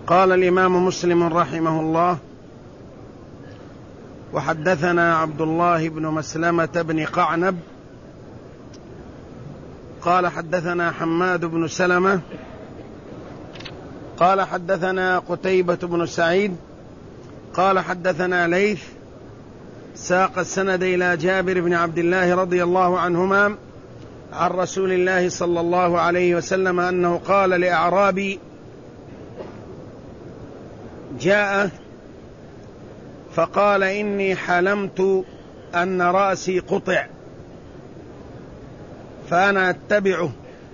قال الإمام مسلم رحمه الله: وحدثنا عبد الله بن مسلمة بن قعنب قال حدثنا حماد بن سلمة قال حدثنا قتيبة بن سعيد قال حدثنا ليث، ساق السند إلى جابر بن عبد الله رضي الله عنهما عن رسول الله صلى الله عليه وسلم أنه قال لأعرابي جاء فقال: إني حلمت أن رأسي قطع فأنا أتبعه،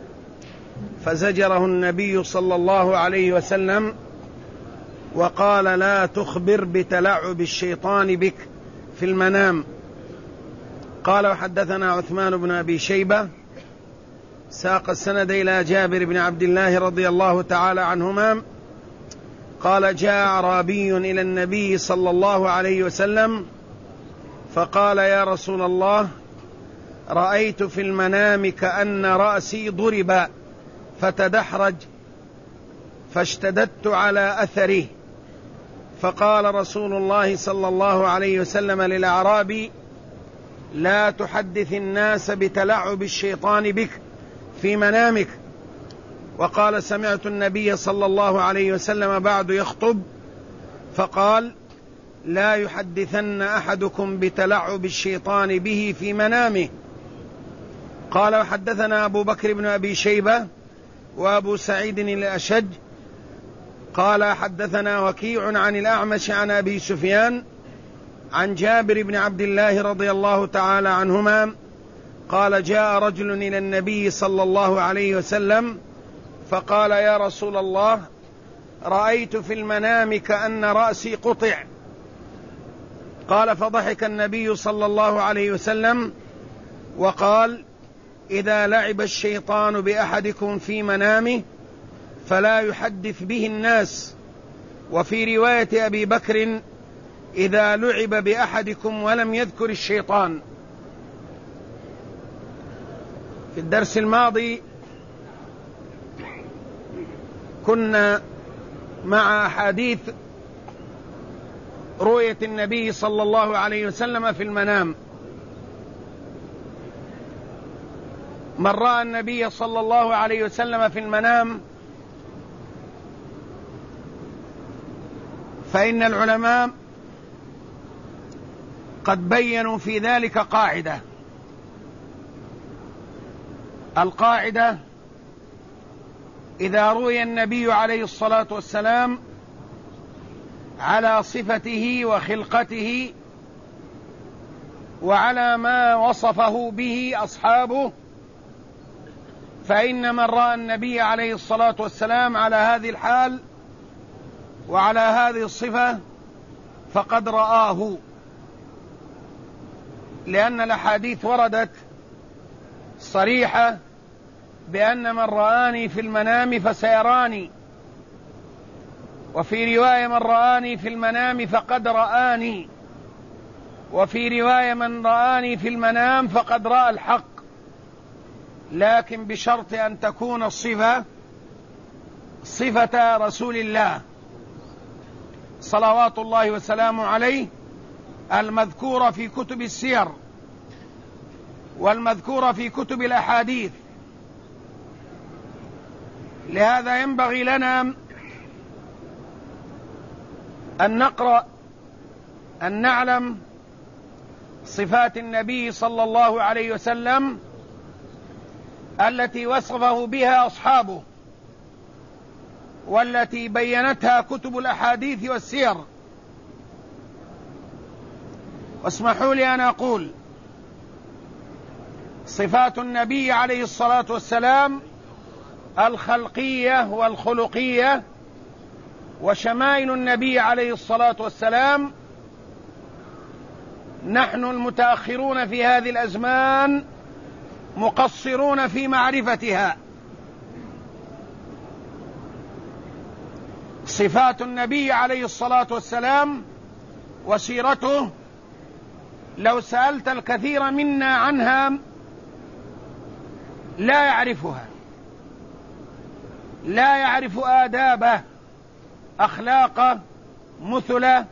فزجره النبي صلى الله عليه وسلم وقال: لا تخبر بتلعب الشيطان بك في المنام. قال: وحدثنا عثمان بن أبي شيبة، ساق السند إلى جابر بن عبد الله رضي الله تعالى عنهما قال: جاء أعرابي إلى النبي صلى الله عليه وسلم فقال: يا رسول الله، رأيت في المنام كأن رأسي ضرب فتدحرج فاشتددت على أثره. فقال رسول الله صلى الله عليه وسلم للأعرابي: لا تحدث الناس بتلعب الشيطان بك في منامك. وقال: سمعت النبي صلى الله عليه وسلم بعد يخطب فقال: لا يحدثن أحدكم بتلعب الشيطان به في منامه. قال: وحدثنا أبو بكر بن أبي شيبة وأبو سعيد الأشج قال: حدثنا وكيع عن الأعمش عن أبي سفيان عن جابر بن عبد الله رضي الله تعالى عنهما قال: جاء رجل إلى النبي صلى الله عليه وسلم فقال: يا رسول الله، رأيت في المنام كأن رأسي قطع. قال: فضحك النبي صلى الله عليه وسلم وقال: إذا لعب الشيطان بأحدكم في منامه فلا يحدث به الناس. وفي رواية أبي بكر: إذا لعب بأحدكم ولم يذكر الشيطان. في الدرس الماضي كنا مع أحاديث رؤية النبي صلى الله عليه وسلم في المنام. من رأى النبي صلى الله عليه وسلم في المنام فإن العلماء قد بيّنوا في ذلك قاعدة. القاعدة: إذا رؤي النبي عليه الصلاة والسلام على صفته وخلقته وعلى ما وصفه به أصحابه، فإن من رأى النبي عليه الصلاة والسلام على هذه الحال وعلى هذه الصفة فقد رآه، لأن الأحاديث وردت صريحة بأن من رآني في المنام فسيراني، وفي رواية: من رآني في المنام فقد رآني، وفي رواية: من رآني في المنام فقد رأى الحق، لكن بشرط أن تكون الصفة صفة رسول الله صلوات الله وسلامه عليه، المذكورة في كتب السير والمذكورة في كتب الأحاديث. لهذا ينبغي لنا أن نقرأ أن نعلم صفات النبي صلى الله عليه وسلم التي وصفه بها أصحابه والتي بيّنتها كتب الأحاديث والسير. واسمحوا لي أن أقول: صفات النبي عليه الصلاة والسلام الخلقية والخلقية وشمائل النبي عليه الصلاة والسلام نحن المتأخرون في هذه الأزمان مقصرون في معرفتها. صفات النبي عليه الصلاة والسلام وسيرته لو سألت الكثير منا عنها لا يعرفها، لا يعرف آدابه أخلاقه، مثله،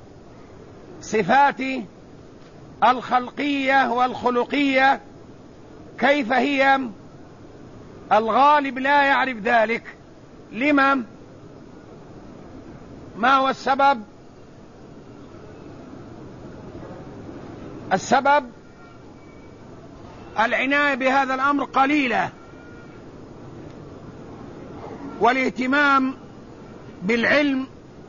صفاته الخلقية والخلقية كيف هي؟ الغالب لا يعرف ذلك. لما؟ ما هو السبب؟ السبب العناية بهذا الأمر قليلة، والاهتمام بالعلم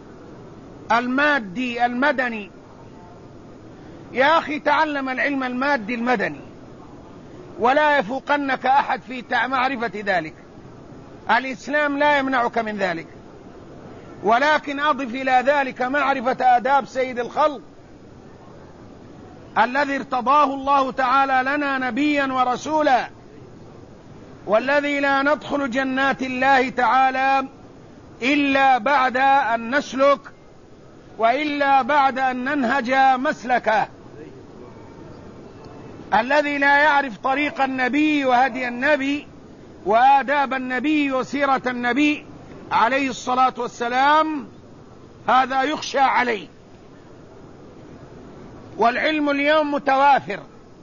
المادي المدني. يا أخي تعلم العلم المادي المدني ولا يفوقنك أحد في معرفة ذلك، الإسلام لا يمنعك من ذلك، ولكن أضف إلى ذلك معرفة آداب سيد الخلق الذي ارتضاه الله تعالى لنا نبيا ورسولا، والذي لا ندخل جنات الله تعالى إلا بعد أن نسلك وإلا بعد أن ننهج مسلكه. الذي لا يعرف طريق النبي وهدي النبي وآداب النبي وسيرة النبي عليه الصلاة والسلام هذا يخشى عليه. والعلم اليوم متوافر،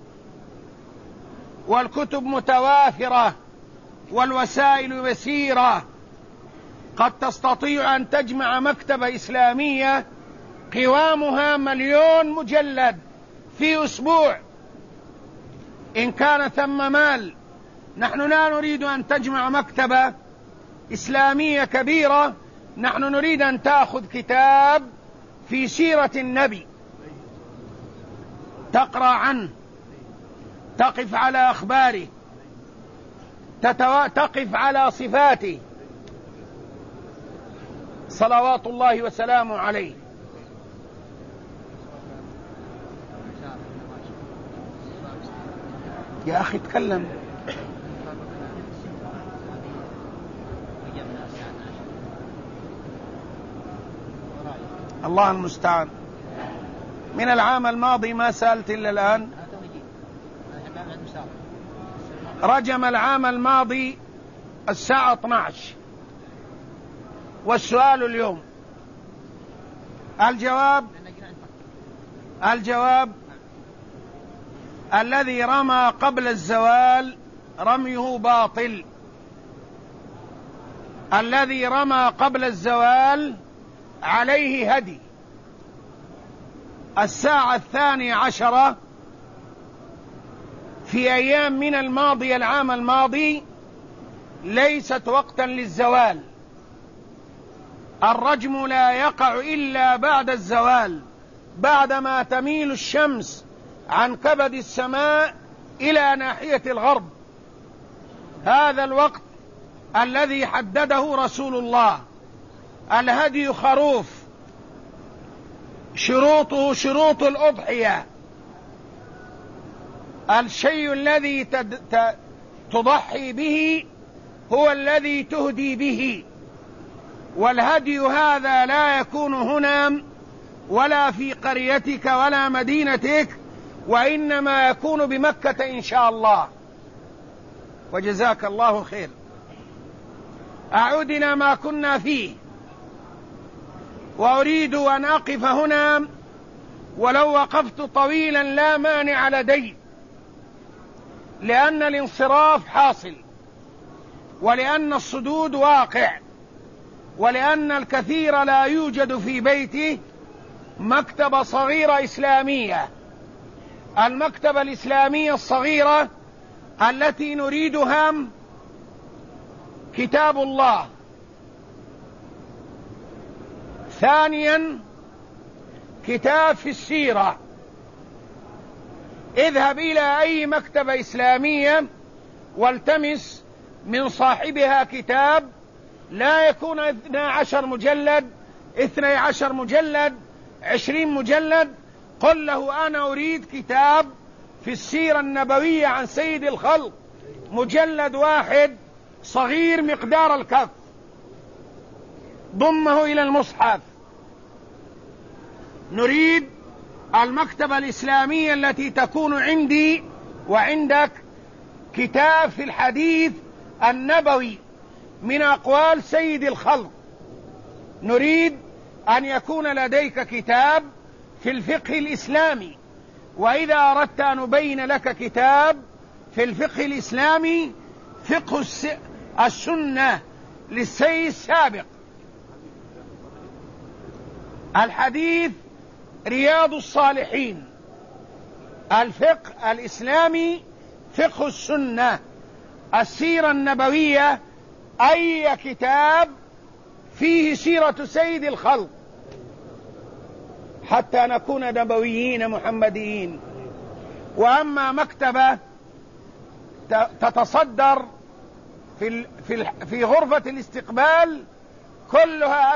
والكتب متوافرة، والوسائل يسيرة، قد تستطيع أن تجمع مكتبة إسلامية قوامها 1,000,000 مجلد في أسبوع إن كان ثم مال. نحن لا نريد أن تجمع مكتبة إسلامية كبيرة، نحن نريد أن تأخذ كتاب في سيرة النبي تقرأ عنه، تقف على أخباره، تقف على صفاته صلوات الله وسلامه عليه. يا أخي تكلم. الله المستعان. من العام الماضي ما سألت إلا الآن. رجم العام الماضي الساعة 12 والسؤال اليوم. الجواب الذي رمى قبل الزوال رميه باطل. الذي رمى قبل الزوال عليه هدي. الساعة 12 في أيام من الماضي العام الماضي ليست وقتا للزوال. الرجم لا يقع إلا بعد الزوال، بعدما تميل الشمس عن كبد السماء إلى ناحية الغرب. هذا الوقت الذي حدده رسول الله. الهدي خروف، شروطه شروط الأضحية. الشيء الذي تضحي به هو الذي تهدي به، والهدي هذا لا يكون هنا ولا في قريتك ولا مدينتك، وإنما يكون بمكة إن شاء الله. وجزاك الله خير. أعود إلى ما كنا فيه، وأريد أن أقف هنا ولو وقفت طويلا لا مانع لدي، لأن الانصراف حاصل، ولأن الصدود واقع، ولأن الكثير لا يوجد في بيته مكتبة صغيرة إسلامية. المكتبة الإسلامية الصغيرة التي نريدها كتاب الله. ثانيا كتاب في السيرة. اذهب إلى أي مكتبة إسلامية والتمس من صاحبها كتاب لا يكون 12 مجلد، 12 مجلد، 20 مجلد. قل له أنا أريد كتاب في السيرة النبوية عن سيد الخلق، مجلد واحد صغير مقدار الكف، ضمه إلى المصحف. نريد المكتبة الإسلامية التي تكون عندي وعندك كتاب في الحديث النبوي من أقوال سيد الخلق، نريد أن يكون لديك كتاب في الفقه الإسلامي، وإذا أردت أن نبين لك كتاب في الفقه الإسلامي فقه السنة للسيد السابق. الحديث رياض الصالحين، الفقه الإسلامي فقه السنة، السيرة النبوية أي كتاب فيه سيرة سيد الخلق حتى نكون نبويين محمديين. وأما مكتبة تتصدر في غرفة الاستقبال كلها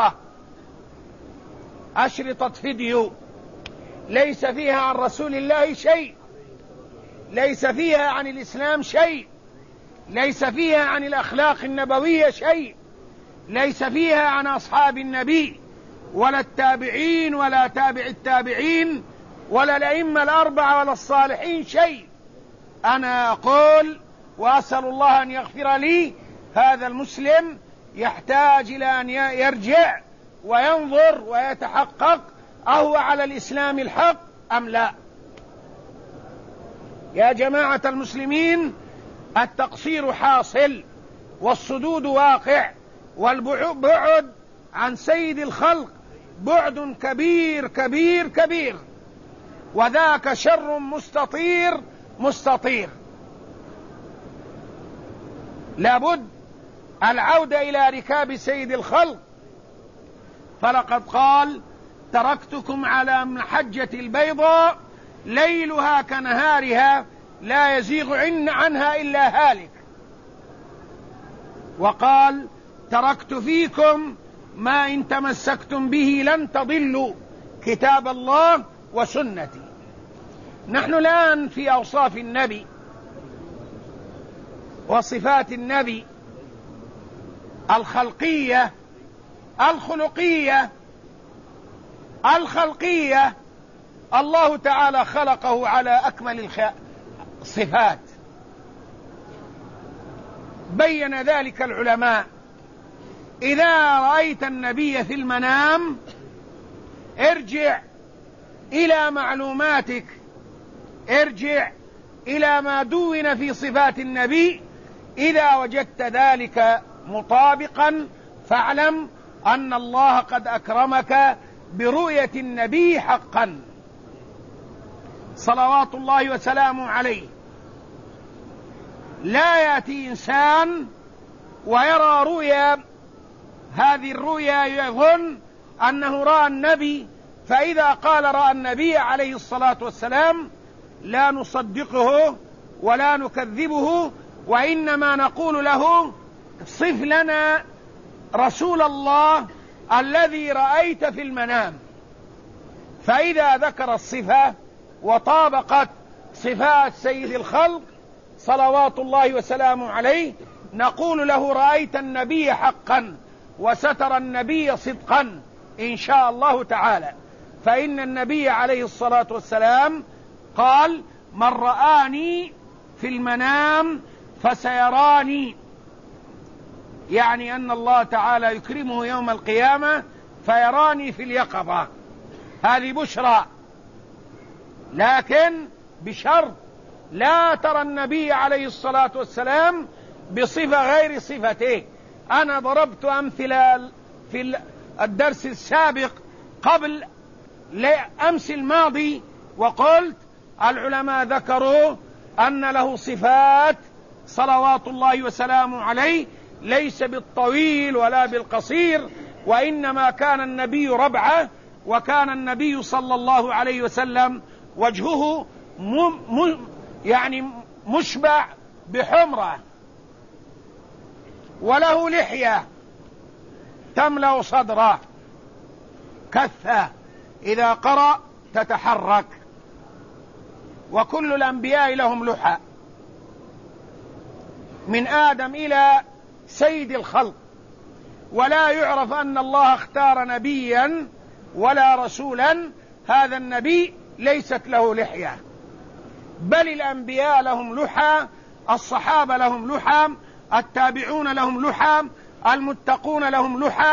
أشرطة فيديو ليس فيها عن رسول الله شيء، ليس فيها عن الإسلام شيء، ليس فيها عن الأخلاق النبوية شيء، ليس فيها عن أصحاب النبي ولا التابعين ولا تابع التابعين ولا الأئمة الأربعة ولا الصالحين شيء. أنا أقول وأسأل الله أن يغفر لي، هذا المسلم يحتاج إلى أن يرجع وينظر ويتحقق أهو على الإسلام الحق أم لا. يا جماعة المسلمين، التقصير حاصل والصدود واقع، والبعد عن سيد الخلق بعد كبير كبير كبير، وذاك شر مستطير. لابد العودة إلى ركاب سيد الخلق، فلقد قال: تركتكم على محجة البيضاء ليلها كنهارها لا يزيغ عنها إلا هالك. وقال: تركت فيكم ما إن تمسكتم به لن تضلوا، كتاب الله وسنتي. نحن الآن في أوصاف النبي وصفات النبي الخلقية الخلقية. الله تعالى خلقه على أكمل الصفات، بين ذلك العلماء. إذا رأيت النبي في المنام ارجع إلى معلوماتك، ارجع إلى ما دون في صفات النبي. إذا وجدت ذلك مطابقا فاعلم أن الله قد أكرمك برؤية النبي حقا صلوات الله وسلامه عليه. لا يأتي إنسان ويرى رؤيا، هذه الرؤيا يظن أنه رأى النبي، فإذا قال رأى النبي عليه الصلاة والسلام لا نصدقه ولا نكذبه، وإنما نقول له: صف لنا رسول الله الذي رأيت في المنام. فإذا ذكر الصفة وطابقت صفات سيد الخلق صلوات الله وسلامه عليه نقول له: رأيت النبي حقا وستر النبي صدقا إن شاء الله تعالى. فإن النبي عليه الصلاة والسلام قال: من رآني في المنام فسيراني، يعني أن الله تعالى يكرمه يوم القيامة فيراني في اليقظة. هذه بشرى، لكن بشرط لا ترى النبي عليه الصلاة والسلام بصفة غير صفته. أنا ضربت أمثلة في الدرس السابق قبل أمس الماضي، وقلت العلماء ذكروا أن له صفات صلوات الله وسلامه عليه، ليس بالطويل ولا بالقصير، وإنما كان النبي ربعة، وكان النبي صلى الله عليه وسلم وجهه يعني مشبع بحمرة، وله لحية تملأ صدره، كثة إذا قرأ تتحرك. وكل الأنبياء لهم لحى من آدم إلى سيد الخلق، ولا يعرف أن الله اختار نبيا ولا رسولا هذا النبي ليست له لحية، بل الأنبياء لهم لحى، الصحابة لهم لحى، التابعون لهم لحى، المتقون لهم لحى،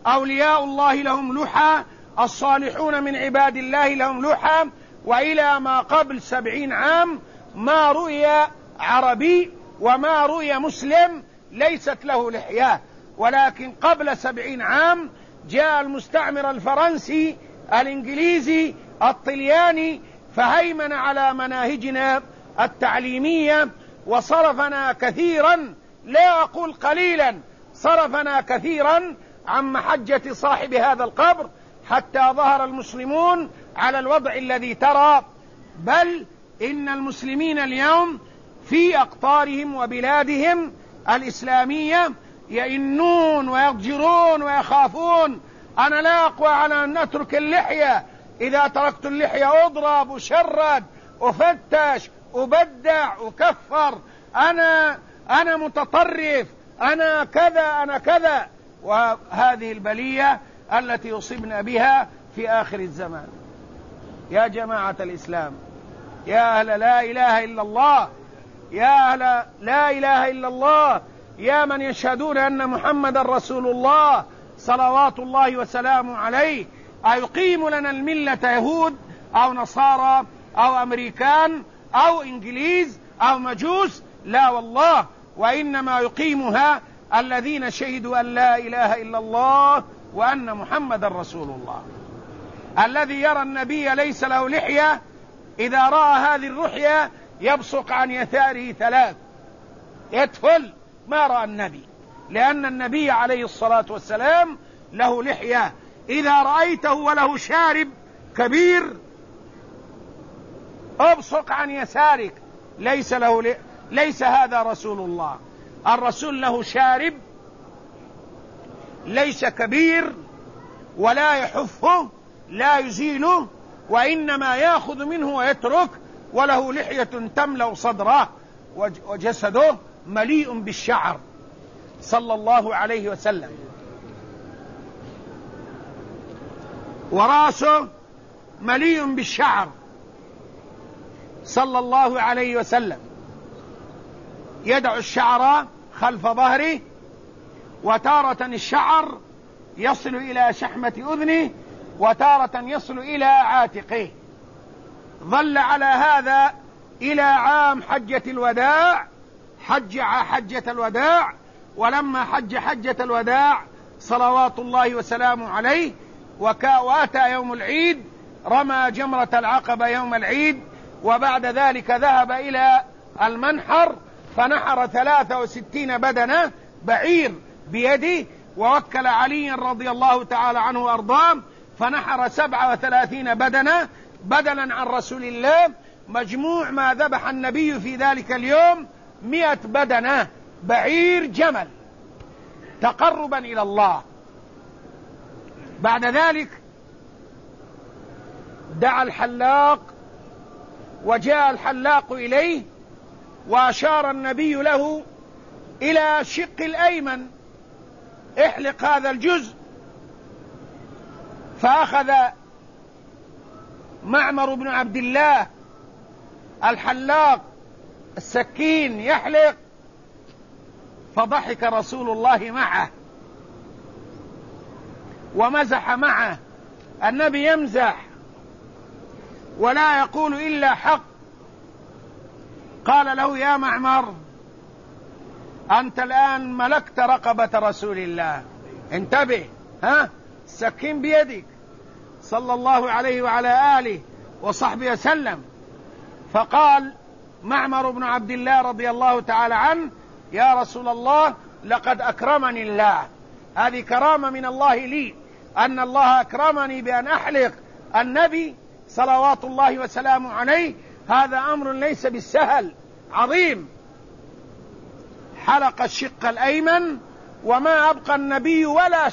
أولياء الله لهم لحى، الصالحون من عباد الله لهم لحى. وإلى ما قبل 70 عام ما رؤي عربي وما رؤي مسلم ليست له لحية، ولكن قبل 70 عام جاء المستعمر الفرنسي الإنجليزي الطلياني فهيمن على مناهجنا التعليمية وصرفنا كثيرا، لا أقول قليلا، صرفنا كثيرا عن محجة صاحب هذا القبر حتى ظهر المسلمون على الوضع الذي ترى. بل إن المسلمين اليوم في أقطارهم وبلادهم الإسلامية يئنون ويضجرون ويخافون. أنا لا أقوى على أن أترك اللحية، إذا تركت اللحية أضرب أشرد أفتش أبدع أكفر، أنا متطرف، أنا كذا أنا كذا. وهذه البلية التي يصيبنا بها في آخر الزمان. يا جماعة الإسلام، يا أهل لا إله إلا الله، يا أهل لا إله إلا الله، يا من يشهدون أن محمد رسول الله صلوات الله وسلامه عليه، أيقيم لنا الملة يهود أو نصارى أو أمريكان أو إنجليز أو مجوس؟ لا والله، وإنما يقيمها الذين شهدوا أن لا إله إلا الله وأن محمد رسول الله. الذي يرى النبي ليس له لحية إذا رأى هذه الرحية يبصق عن يساره 3 يدفل، ما رأى النبي، لأن النبي عليه الصلاة والسلام له لحية. إذا رأيته وله شارب كبير أبصق عن يسارك، ليس هذا رسول الله. الرسول له شارب ليس كبير ولا يحفه لا يزيله، وإنما يأخذ منه ويترك، وله لحية تملأ صدره وجسده مليء بالشعر صلى الله عليه وسلم، ورأسه مليء بالشعر صلى الله عليه وسلم. يدع الشعر خلف ظهره، وتارة الشعر يصل إلى شحمة أذنه، وتارة يصل إلى عاتقه. ظل على هذا إلى عام حجة الوداع، حجة الوداع. ولما حجة الوداع صلوات الله وسلامه عليه وأتى يوم العيد رمى جمرة العقبة يوم العيد، وبعد ذلك ذهب إلى المنحر فنحر 63 بدنة بعير بيده، ووكل علي رضي الله تعالى عنه وأرضاه فنحر 37 بدنة بدلا عن رسول الله. مجموع ما ذبح النبي في ذلك اليوم 100 بدنة بعير جمل تقربا إلى الله. بعد ذلك دعا الحلاق، وجاء الحلاق إليه وأشار النبي له إلى شق الأيمن، احلق هذا الجزء. فأخذ معمر بن عبد الله الحلاق السكين يحلق، فضحك رسول الله معه ومزح معه. النبي يمزح ولا يقول إلا حق. قال له: يا معمر، أنت الآن ملكت رقبة رسول الله، انتبه، السكين بيدك صلى الله عليه وعلى آله وصحبه وسلم. فقال معمر بن عبد الله رضي الله تعالى عنه: يا رسول الله، لقد أكرمني الله، هذه كرامة من الله لي، أن الله أكرمني بأن أحلق النبي صلوات الله وسلامه عليه، هذا أمر ليس بالسهل، عظيم. حلق الشق الأيمن، وما أبقى النبي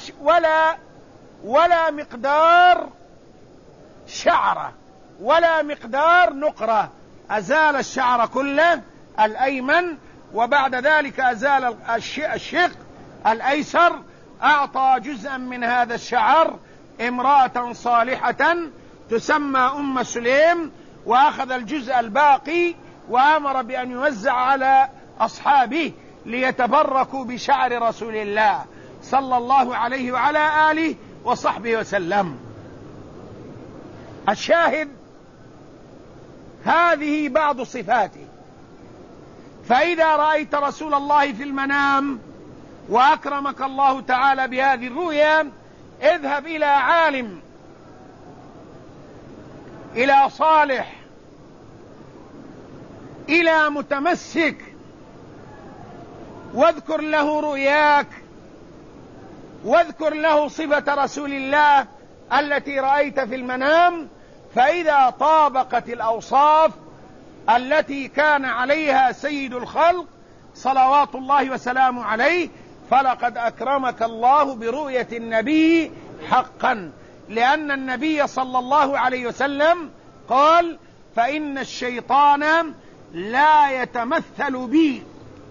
ولا مقدار شعرة ولا مقدار نقرة، أزال الشعر كله الأيمن، وبعد ذلك أزال الشق الأيسر، أعطى جزءا من هذا الشعر امرأة صالحة تسمى أم سليم، وأخذ الجزء الباقي وأمر بأن يوزع على أصحابه ليتبركوا بشعر رسول الله صلى الله عليه وعلى آله وصحبه وسلم. الشاهد هذه بعض صفاته. فإذا رأيت رسول الله في المنام وأكرمك الله تعالى بهذه الرؤيا، اذهب إلى عالم، إلى صالح، إلى متمسك، واذكر له رؤياك، واذكر له صفة رسول الله التي رأيت في المنام، فإذا طابقت الأوصاف التي كان عليها سيد الخلق صلوات الله وسلامه عليه، فلقد أكرمك الله برؤية النبي حقا، لأن النبي صلى الله عليه وسلم قال: فإن الشيطان لا يتمثل بي،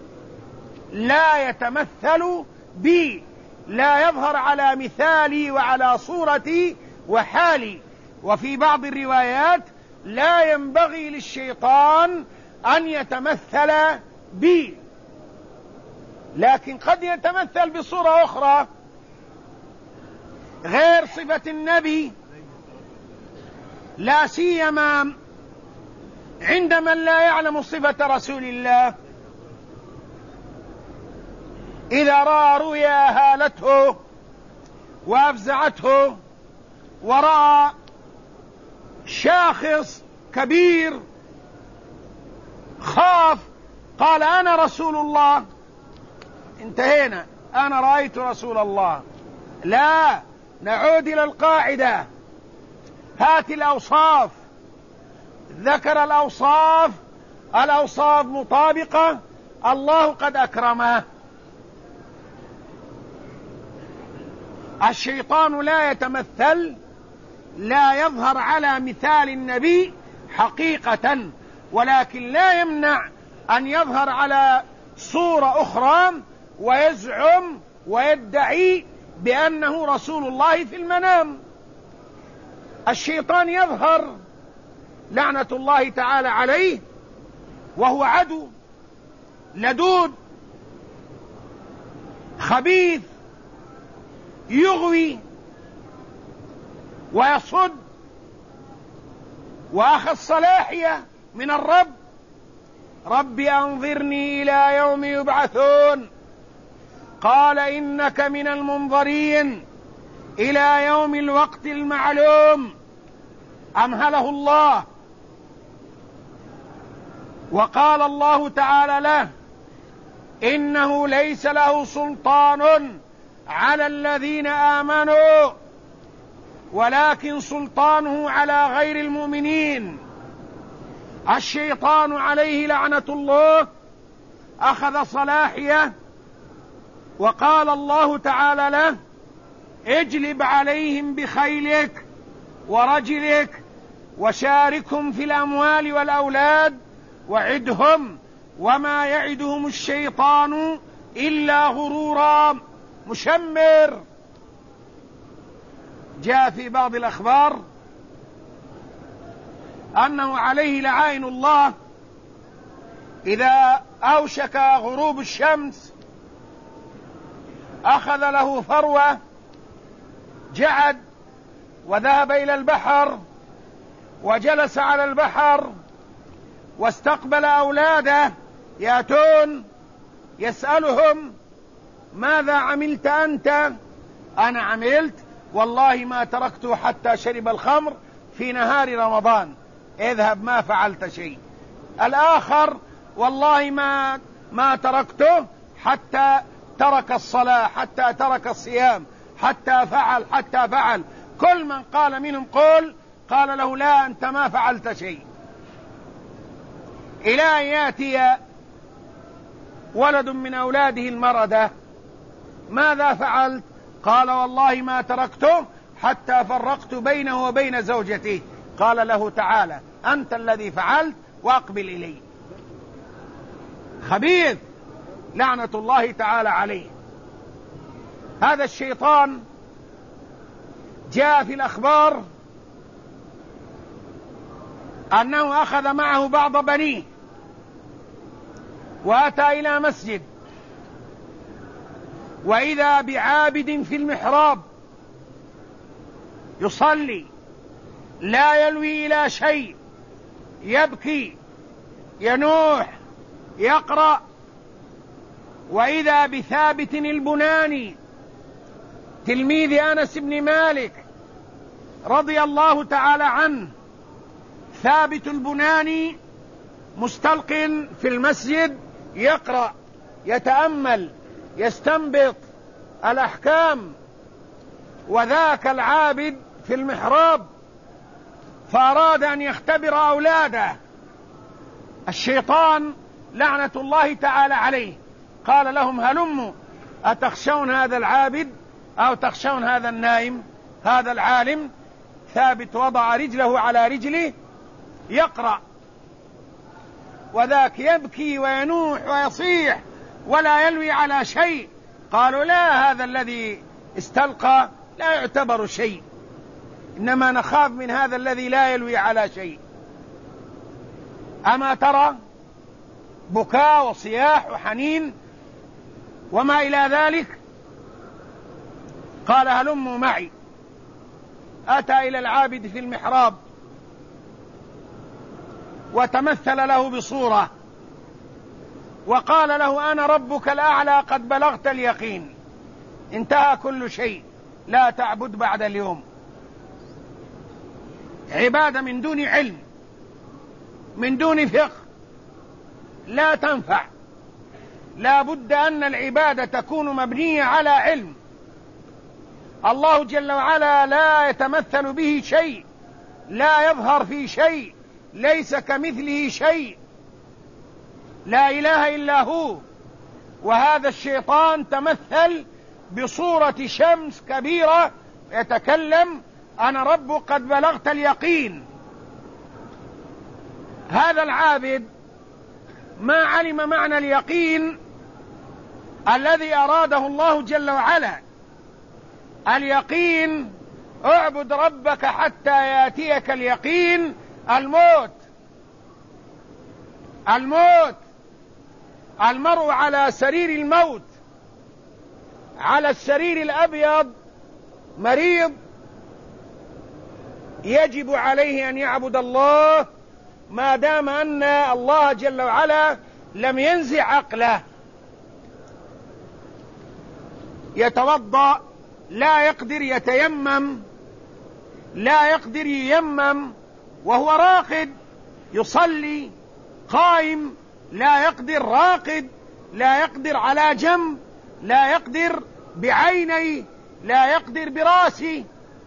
لا يتمثل بي، لا يظهر على مثالي وعلى صورتي وحالي. وفي بعض الروايات: لا ينبغي للشيطان أن يتمثل بي، لكن قد يتمثل بصورة أخرى غير صفة النبي، لا سيما عند من لا يعلم صفة رسول الله. إذا رأى رؤيا هالته وأفزعته، ورأى شاخص كبير خاف، قال: أنا رسول الله، انتهينا، أنا رأيت رسول الله. لا، نعود إلى القاعدة، هات الأوصاف، ذكر الأوصاف مطابقة، الله قد أكرمه. الشيطان لا يتمثل، لا يظهر على مثال النبي حقيقة، ولكن لا يمنع أن يظهر على صورة أخرى ويزعم ويدعي بأنه رسول الله في المنام. الشيطان يظهر لعنة الله تعالى عليه وهو عدو لدود خبيث، يغوي ويصد، وأخذ صلاحية من الرب: رب أنظرني إلى يوم يبعثون، قال: إنك من المنظرين إلى يوم الوقت المعلوم. أمهله الله، وقال الله تعالى له: إنه ليس له سلطان على الذين آمنوا ولكن سلطانه على غير المؤمنين. الشيطان عليه لعنة الله أخذ صلاحية، وقال الله تعالى له: اجلب عليهم بخيلك ورجلك وشاركهم في الأموال والأولاد وعدهم وما يعدهم الشيطان إلا غرورا. مشمر. جاء في بعض الأخبار أنه عليه لعائن الله إذا أوشك غروب الشمس أخذ له فروة جعد وذهب إلى البحر وجلس على البحر واستقبل أولاده يأتون يسألهم: ماذا عملت أنت؟ أنا عملت والله ما تركته حتى شرب الخمر في نهار رمضان. اذهب، ما فعلت شيء. الآخر: والله ما تركته حتى ترك الصلاة، حتى ترك الصيام، حتى فعل. كل من قال منهم قال له: لا، أنت ما فعلت شيء. إلى أن يأتي ولد من أولاده المردة: ماذا فعلت؟ قال: والله ما تركته حتى فرقت بينه وبين زوجته. قال له تعالى: أنت الذي فعلت وأقبل إلي. خبيث لعنة الله تعالى عليه. هذا الشيطان جاء في الأخبار أنه أخذ معه بعض بنيه وأتى إلى مسجد وإذا بعابد في المحراب يصلي لا يلوي إلى شيء، يبكي ينوح يقرأ. وإذا بثابت البناني تلميذ أنس بن مالك رضي الله تعالى عنه، ثابت البناني مستلق في المسجد يقرأ يتأمل يستنبط الأحكام، وذاك العابد في المحراب فأراد أن يختبر أولاده. الشيطان لعنة الله تعالى عليه قال لهم هلموا أتخشون هذا العابد أو تخشون هذا النائم هذا العالم؟ ثابت وضع رجله على رجله يقرأ، وذاك يبكي وينوح ويصيح ولا يلوي على شيء. قالوا لا، هذا الذي استلقى لا يعتبر شيء، إنما نخاف من هذا الذي لا يلوي على شيء. أما ترى بكاء وصياح وحنين وما إلى ذلك. قال هلموا معي. أتى إلى العابد في المحراب وتمثل له بصورة وقال له أنا ربك الأعلى قد بلغت اليقين، انتهى كل شيء، لا تعبد بعد اليوم. عبادة من دون علم من دون فقه لا تنفع، لا بد أن العبادة تكون مبنية على علم. الله جل وعلا لا يتمثل به شيء، لا يظهر في شيء، ليس كمثله شيء، لا إله إلا هو. وهذا الشيطان تمثل بصورة شمس كبيرة يتكلم أنا رب قد بلغت اليقين. هذا العابد ما علم معنى اليقين الذي أراده الله جل وعلا. اليقين اعبد ربك حتى يأتيك اليقين، الموت. المرء على سرير الموت، على السرير الأبيض مريض، يجب عليه أن يعبد الله ما دام أن الله جل وعلا لم ينزع عقله. يتوضأ لا يقدر يتيمم، لا يقدر ييمم وهو راقد، يصلي قائم لا يقدر، راقد لا يقدر على جنب، لا يقدر بعيني، لا يقدر براسي.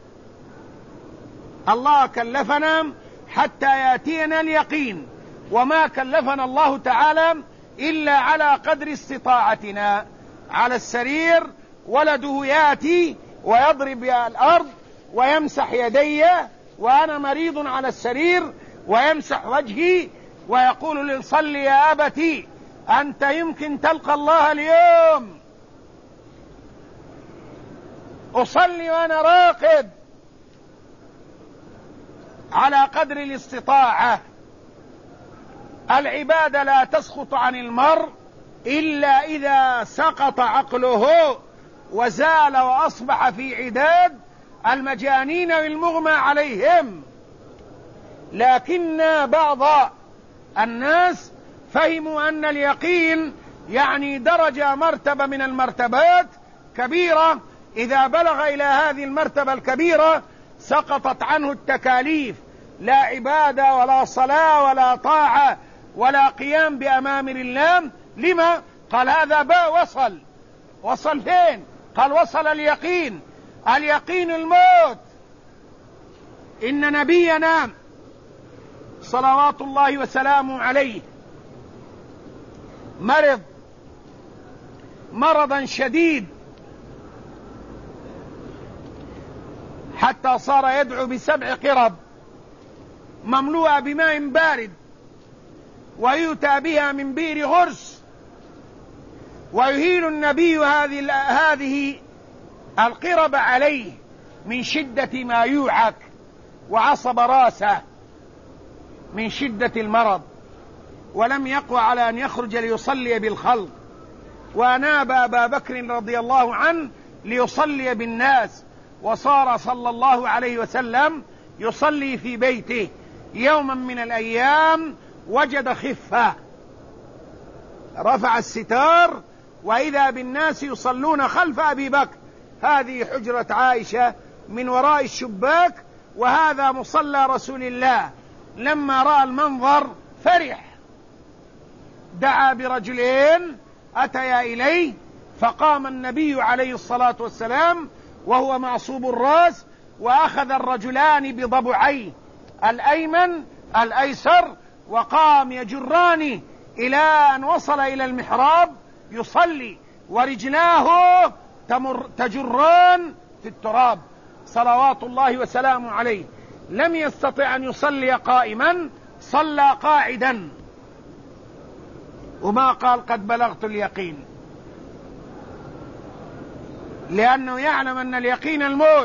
الله كلفنا حتى يأتينا اليقين، وما كلفنا الله تعالى إلا على قدر استطاعتنا. على السرير ولده يأتي ويضرب الأرض ويمسح يدي وأنا مريض على السرير، ويمسح وجهي ويقول لي صل يا أبتي أنت يمكن تلقى الله اليوم. أصلي وأنا راقد على قدر الاستطاعة. العبادة لا تسقط عن المرء إلا إذا سقط عقله وزال وأصبح في عداد المجانين والمغمى عليهم. لكن بعض الناس فهموا أن اليقين يعني درجة مرتبة من المرتبات كبيرة، إذا بلغ إلى هذه المرتبة الكبيرة سقطت عنه التكاليف، لا عبادة ولا صلاة ولا طاعة ولا قيام بأمامر الله. لما؟ قال هذا وصل فين؟ قال وصل اليقين. اليقين الموت. إن نبينا صلوات الله وسلامه عليه مرض مرضا شديد حتى صار يدعو ب7 قرب مملوءة بماء بارد ويؤتى بها من بئر غرس، ويهيل النبي هذه القرب عليه من شدة ما يوعك، وعصب راسه من شدة المرض، ولم يقوى على أن يخرج ليصلي بالخلق وأناب أبا بكر رضي الله عنه ليصلي بالناس، وصار صلى الله عليه وسلم يصلي في بيته. يوما من الأيام وجد خفة، رفع الستار وإذا بالناس يصلون خلف أبي بكر. هذه حجرة عائشة من وراء الشباك، وهذا مصلى رسول الله. لما رأى المنظر فرح، دعا برجلين أتيا إليه، فقام النبي عليه الصلاة والسلام وهو معصوب الرأس، وأخذ الرجلان بضبعيه الأيمن الأيسر، وقام يجران إلى أن وصل إلى المحراب يصلي، ورجلاه تجران في التراب صلوات الله وسلامه عليه. لم يستطع أن يصلي قائما، صلى قاعدا، وما قال قد بلغت اليقين، لأنه يعلم أن اليقين الموت.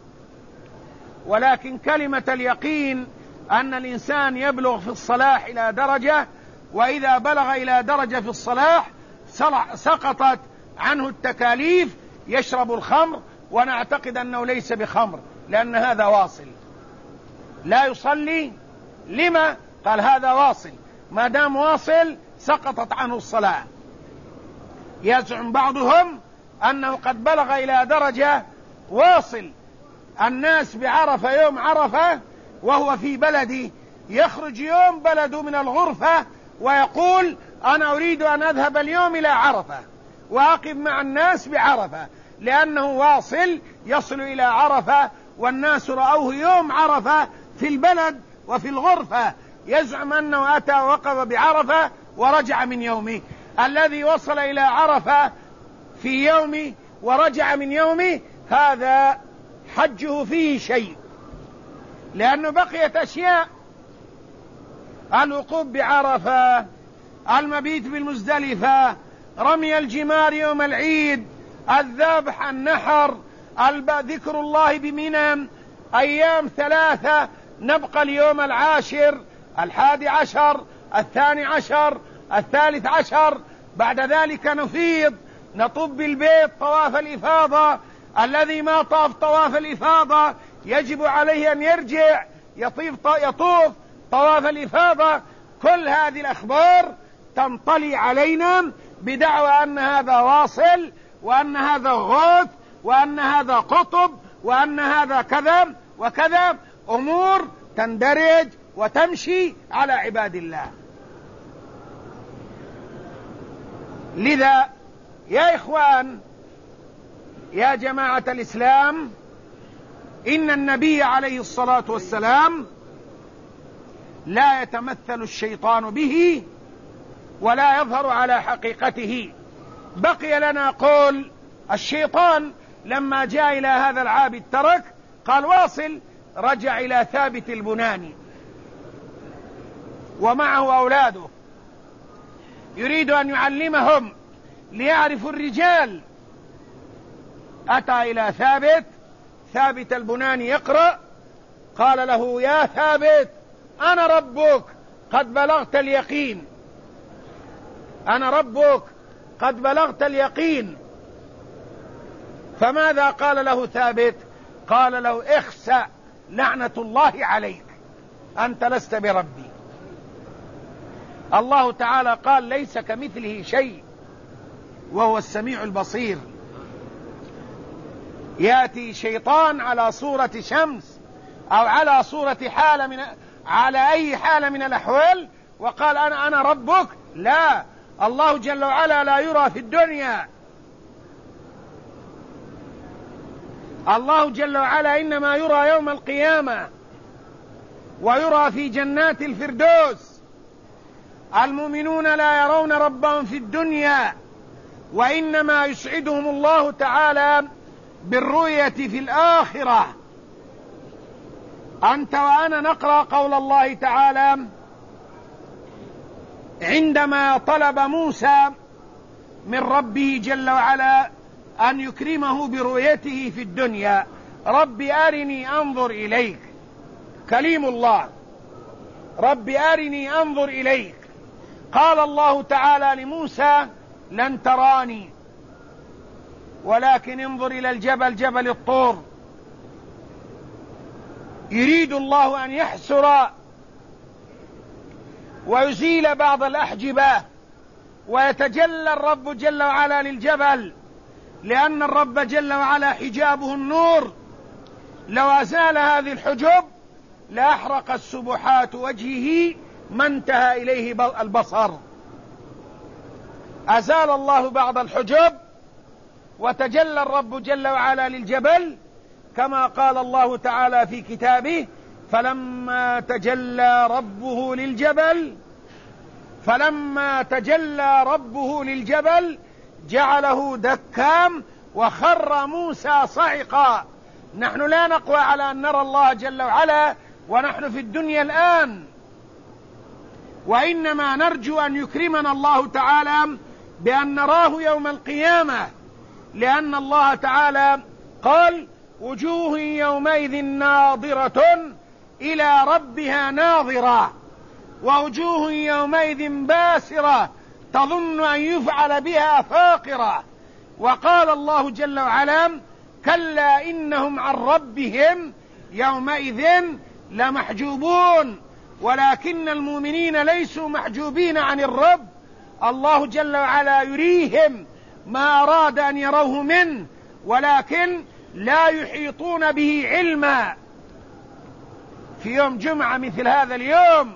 ولكن كلمة اليقين أن الإنسان يبلغ في الصلاح إلى درجة، وإذا بلغ إلى درجة في الصلاح سقطت عنه التكاليف، يشرب الخمر، ونعتقد أنه ليس بخمر لأن هذا واصل، لا يصلي. لما؟ قال هذا واصل، ما دام واصل سقطت عنه الصلاة. يزعم بعضهم أنه قد بلغ إلى درجة واصل. الناس بعرفة يوم عرفة وهو في بلدي، يخرج يوم بلده من الغرفة ويقول أنا أريد أن أذهب اليوم إلى عرفة وأقف مع الناس بعرفة، لأنه واصل يصل إلى عرفة، والناس رأوه يوم عرفة في البلد وفي الغرفة. يزعم أنه أتى وقف بعرفة ورجع من يومه. الذي وصل إلى عرفة في يومه ورجع من يومه هذا حجه فيه شيء، لأنه بقيت أشياء: الوقوف بعرفة، المبيت بالمزدلفة، رمي الجمار يوم العيد، الذبح، النحر، ذكر الله بمنى، أيام 3، نبقى اليوم 10، 11، 12، 13، بعد ذلك نفيض، نطوف بالبيت طواف الإفاضة. الذي ما طاف طواف الإفاضة يجب عليه أن يرجع يطوف طواف الإفاضة. كل هذه الأخبار تنطلي علينا بدعوى أن هذا واصل، وأن هذا غوث، وأن هذا قطب، وأن هذا كذا وكذا، أمور تندرج وتمشي على عباد الله. لذا يا إخوان، يا جماعة الإسلام، إن النبي عليه الصلاة والسلام لا يتمثل الشيطان به ولا يظهر على حقيقته. بقي لنا قول الشيطان لما جاء إلى هذا العابد ترك، قال واصل رجع إلى ثابت البناني ومعه أولاده، يريد أن يعلمهم ليعرفوا الرجال. أتى إلى ثابت البناني يقرأ، قال له يا ثابت أنا ربك قد بلغت اليقين، أنا ربك قد بلغت اليقين. فماذا قال له ثابت؟ قال له اخسأ لعنة الله عليك، أنت لست بربي. الله تعالى قال ليس كمثله شيء وهو السميع البصير. يأتي شيطان على صورة شمس أو على صورة على أي حالة من الأحوال وقال أنا ربك. لا، الله جل وعلا لا يرى في الدنيا، الله جل وعلا إنما يرى يوم القيامة، ويرى في جنات الفردوس. المؤمنون لا يرون ربهم في الدنيا، وإنما يسعدهم الله تعالى بالرؤية في الآخرة. أنت وأنا نقرأ قول الله تعالى عندما طلب موسى من ربه جل وعلا أن يكرمه برؤيته في الدنيا: رب أرني أنظر إليك. كليم الله، رب أرني أنظر إليك. قال الله تعالى لموسى: لن تراني ولكن انظر إلى الجبل، جبل الطور. يريد الله أن يحسر ويزيل بعض الأحجبة، ويتجلى الرب جل وعلا للجبل، لأن الرب جل وعلا حجابه النور. لو أزال هذه الحجب لأحرقت سبحات وجهه ما انتهى إليه البصر. أزال الله بعض الحجب وتجلى الرب جل وعلا للجبل، كما قال الله تعالى في كتابه: فلما تجلى ربه للجبل جعله دكا وخر موسى صعقا. نحن لا نقوى على أن نرى الله جل وعلا ونحن في الدنيا الآن، وإنما نرجو أن يكرمنا الله تعالى بأن نراه يوم القيامة، لأن الله تعالى قال: وجوه يومئذ ناظرة إلى ربها ناظرة، ووجوه يومئذ باسرة تظن أن يفعل بها فاقرة. وقال الله جل وعلا: كلا إنهم عن ربهم يومئذ لمحجوبون. ولكن المؤمنين ليسوا محجوبين عن الرب، الله جل وعلا يريهم ما أراد أن يروه منه، ولكن لا يحيطون به علما. في يوم جمعة مثل هذا اليوم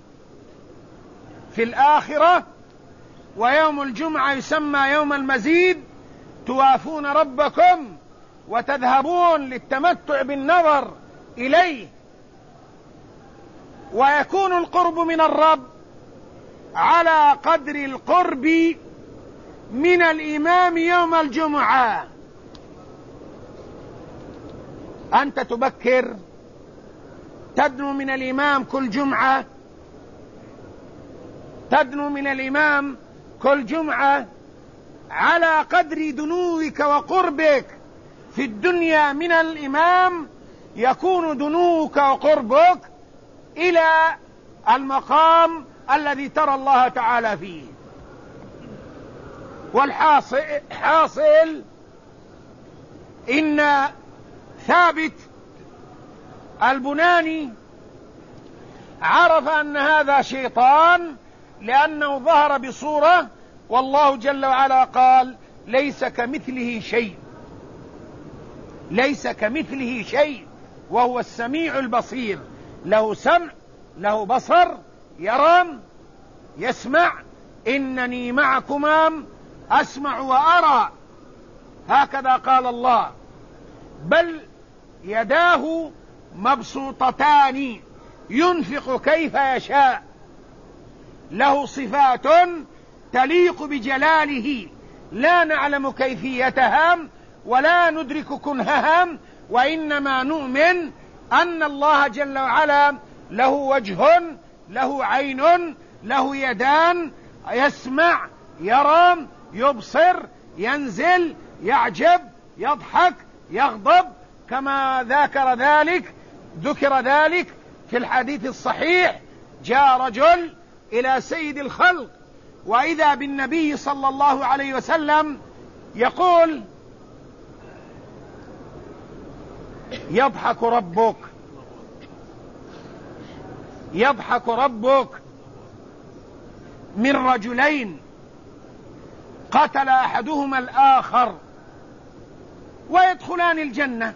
في الآخرة، ويوم الجمعة يسمى يوم المزيد، توافون ربكم وتذهبون للتمتع بالنظر إليه، ويكون القرب من الرب على قدر القرب من الإمام يوم الجمعة. أنت تبكر تدنو من الإمام كل جمعة، تدنو من الإمام كل جمعة على قدر دنوك وقربك في الدنيا من الإمام، يكون دنوك وقربك إلى المقام الذي ترى الله تعالى فيه. والحاصل إن ثابت البناني عرف أن هذا شيطان، لأنه ظهر بصورة، والله جل وعلا قال: ليس كمثله شيء، ليس كمثله شيء وهو السميع البصير. له سمع، له بصر، يرى، يسمع. إنني معكما أسمع وأرى، هكذا قال الله. بل يداه مبسوطتان ينفق كيف يشاء، له صفات تليق بجلاله لا نعلم كيفيتها ولا ندرك كنهها، وإنما نؤمن أن الله جل وعلا له وجه، له عين، له يدان، يسمع، يرى، يبصر، ينزل، يعجب، يضحك، يغضب، كما ذكر ذلك في الحديث الصحيح. جاء رجل إلى سيد الخلق وإذا بالنبي صلى الله عليه وسلم يقول: يضحك ربك من رجلين قتل أحدهما الآخر ويدخلان الجنة.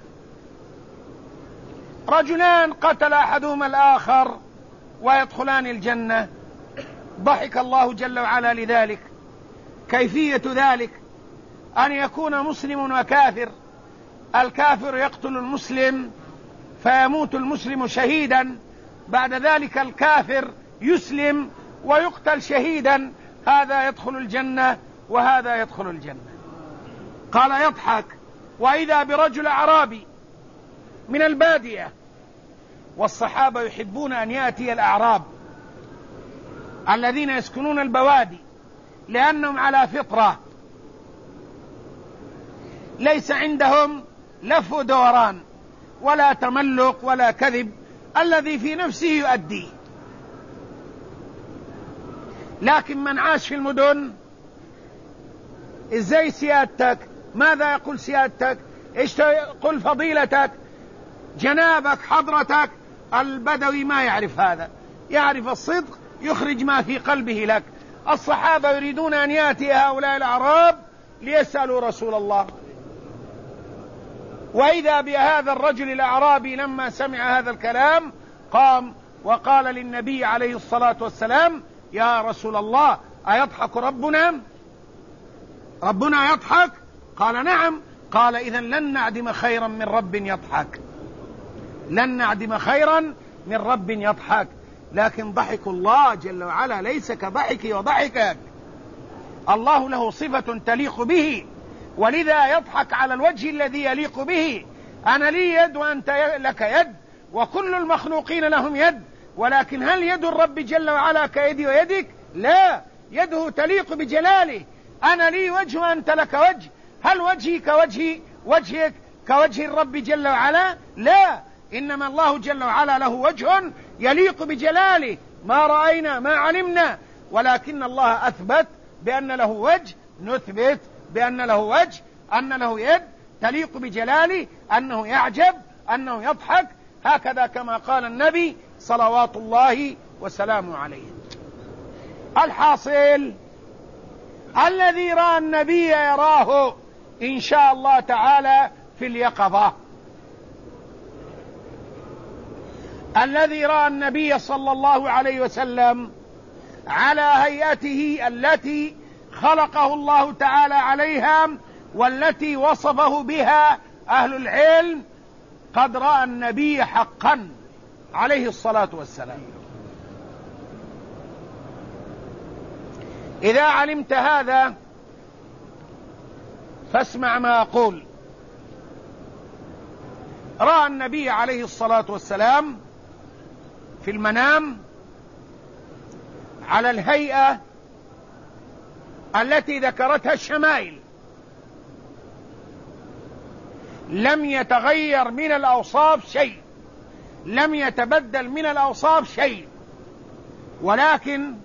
رجلان قتل أحدهما الآخر ويدخلان الجنة. ضحك الله جل وعلا لذلك. كيفية ذلك أن يكون مسلم وكافر، الكافر يقتل المسلم فيموت المسلم شهيدا، بعد ذلك الكافر يسلم ويقتل شهيدا، هذا يدخل الجنة وهذا يدخل الجنة. قال: يضحك، وإذا برجل أعرابي من البادية، والصحابة يحبون أن يأتي الأعراب الذين يسكنون البوادي، لأنهم على فطرة، ليس عندهم لف ودوران ولا تملق ولا كذب الذي في نفسه يؤديه. لكن من عاش في المدن ازاي سيادتك؟ ماذا يقول سيادتك؟ ايش تقول فضيلتك؟ جنابك؟ حضرتك؟ البدوي ما يعرف هذا، يعرف الصدق، يخرج ما في قلبه لك. الصحابة يريدون أن يأتي هؤلاء الأعراب ليسألوا رسول الله، وإذا بهذا الرجل الأعرابي لما سمع هذا الكلام قام وقال للنبي عليه الصلاة والسلام: يا رسول الله، أيضحك ربنا؟ ربنا يضحك؟ قال: نعم. قال: إذن لن نعدم خيرا من رب يضحك، لن نعدم خيرا من رب يضحك. لكن ضحك الله جل وعلا ليس كضحك وضحكك، الله له صفة تليق به، ولذا يضحك على الوجه الذي يليق به. أنا لي يد وأنت لك يد، وكل المخلوقين لهم يد، ولكن هل يد الرب جل وعلا كيدي ويدك؟ لا، يده تليق بجلاله. أنا لي وجه وأنت لك وجه، هل وجهي كوجهي وجهك كوجه الرب جل وعلا؟ لا، إنما الله جل وعلا له وجه يليق بجلاله، ما رأينا ما علمنا، ولكن الله أثبت بأن له وجه، نثبت بأن له وجه، أن له يد تليق بجلاله، أنه يعجب، أنه يضحك، هكذا كما قال النبي صلوات الله وسلامه عليه. الحاصل الذي رأى النبي يراه إن شاء الله تعالى في اليقظة، الذي رأى النبي صلى الله عليه وسلم على هيئته التي خلقه الله تعالى عليها والتي وصفه بها أهل العلم، قد رأى النبي حقا عليه الصلاة والسلام. إذا علمت هذا فاسمع ما أقول. رأى النبي عليه الصلاة والسلام في المنام على الهيئة التي ذكرتها الشمائل، لم يتغير من الأوصاف شيء، لم يتبدل من الأوصاف شيء، ولكن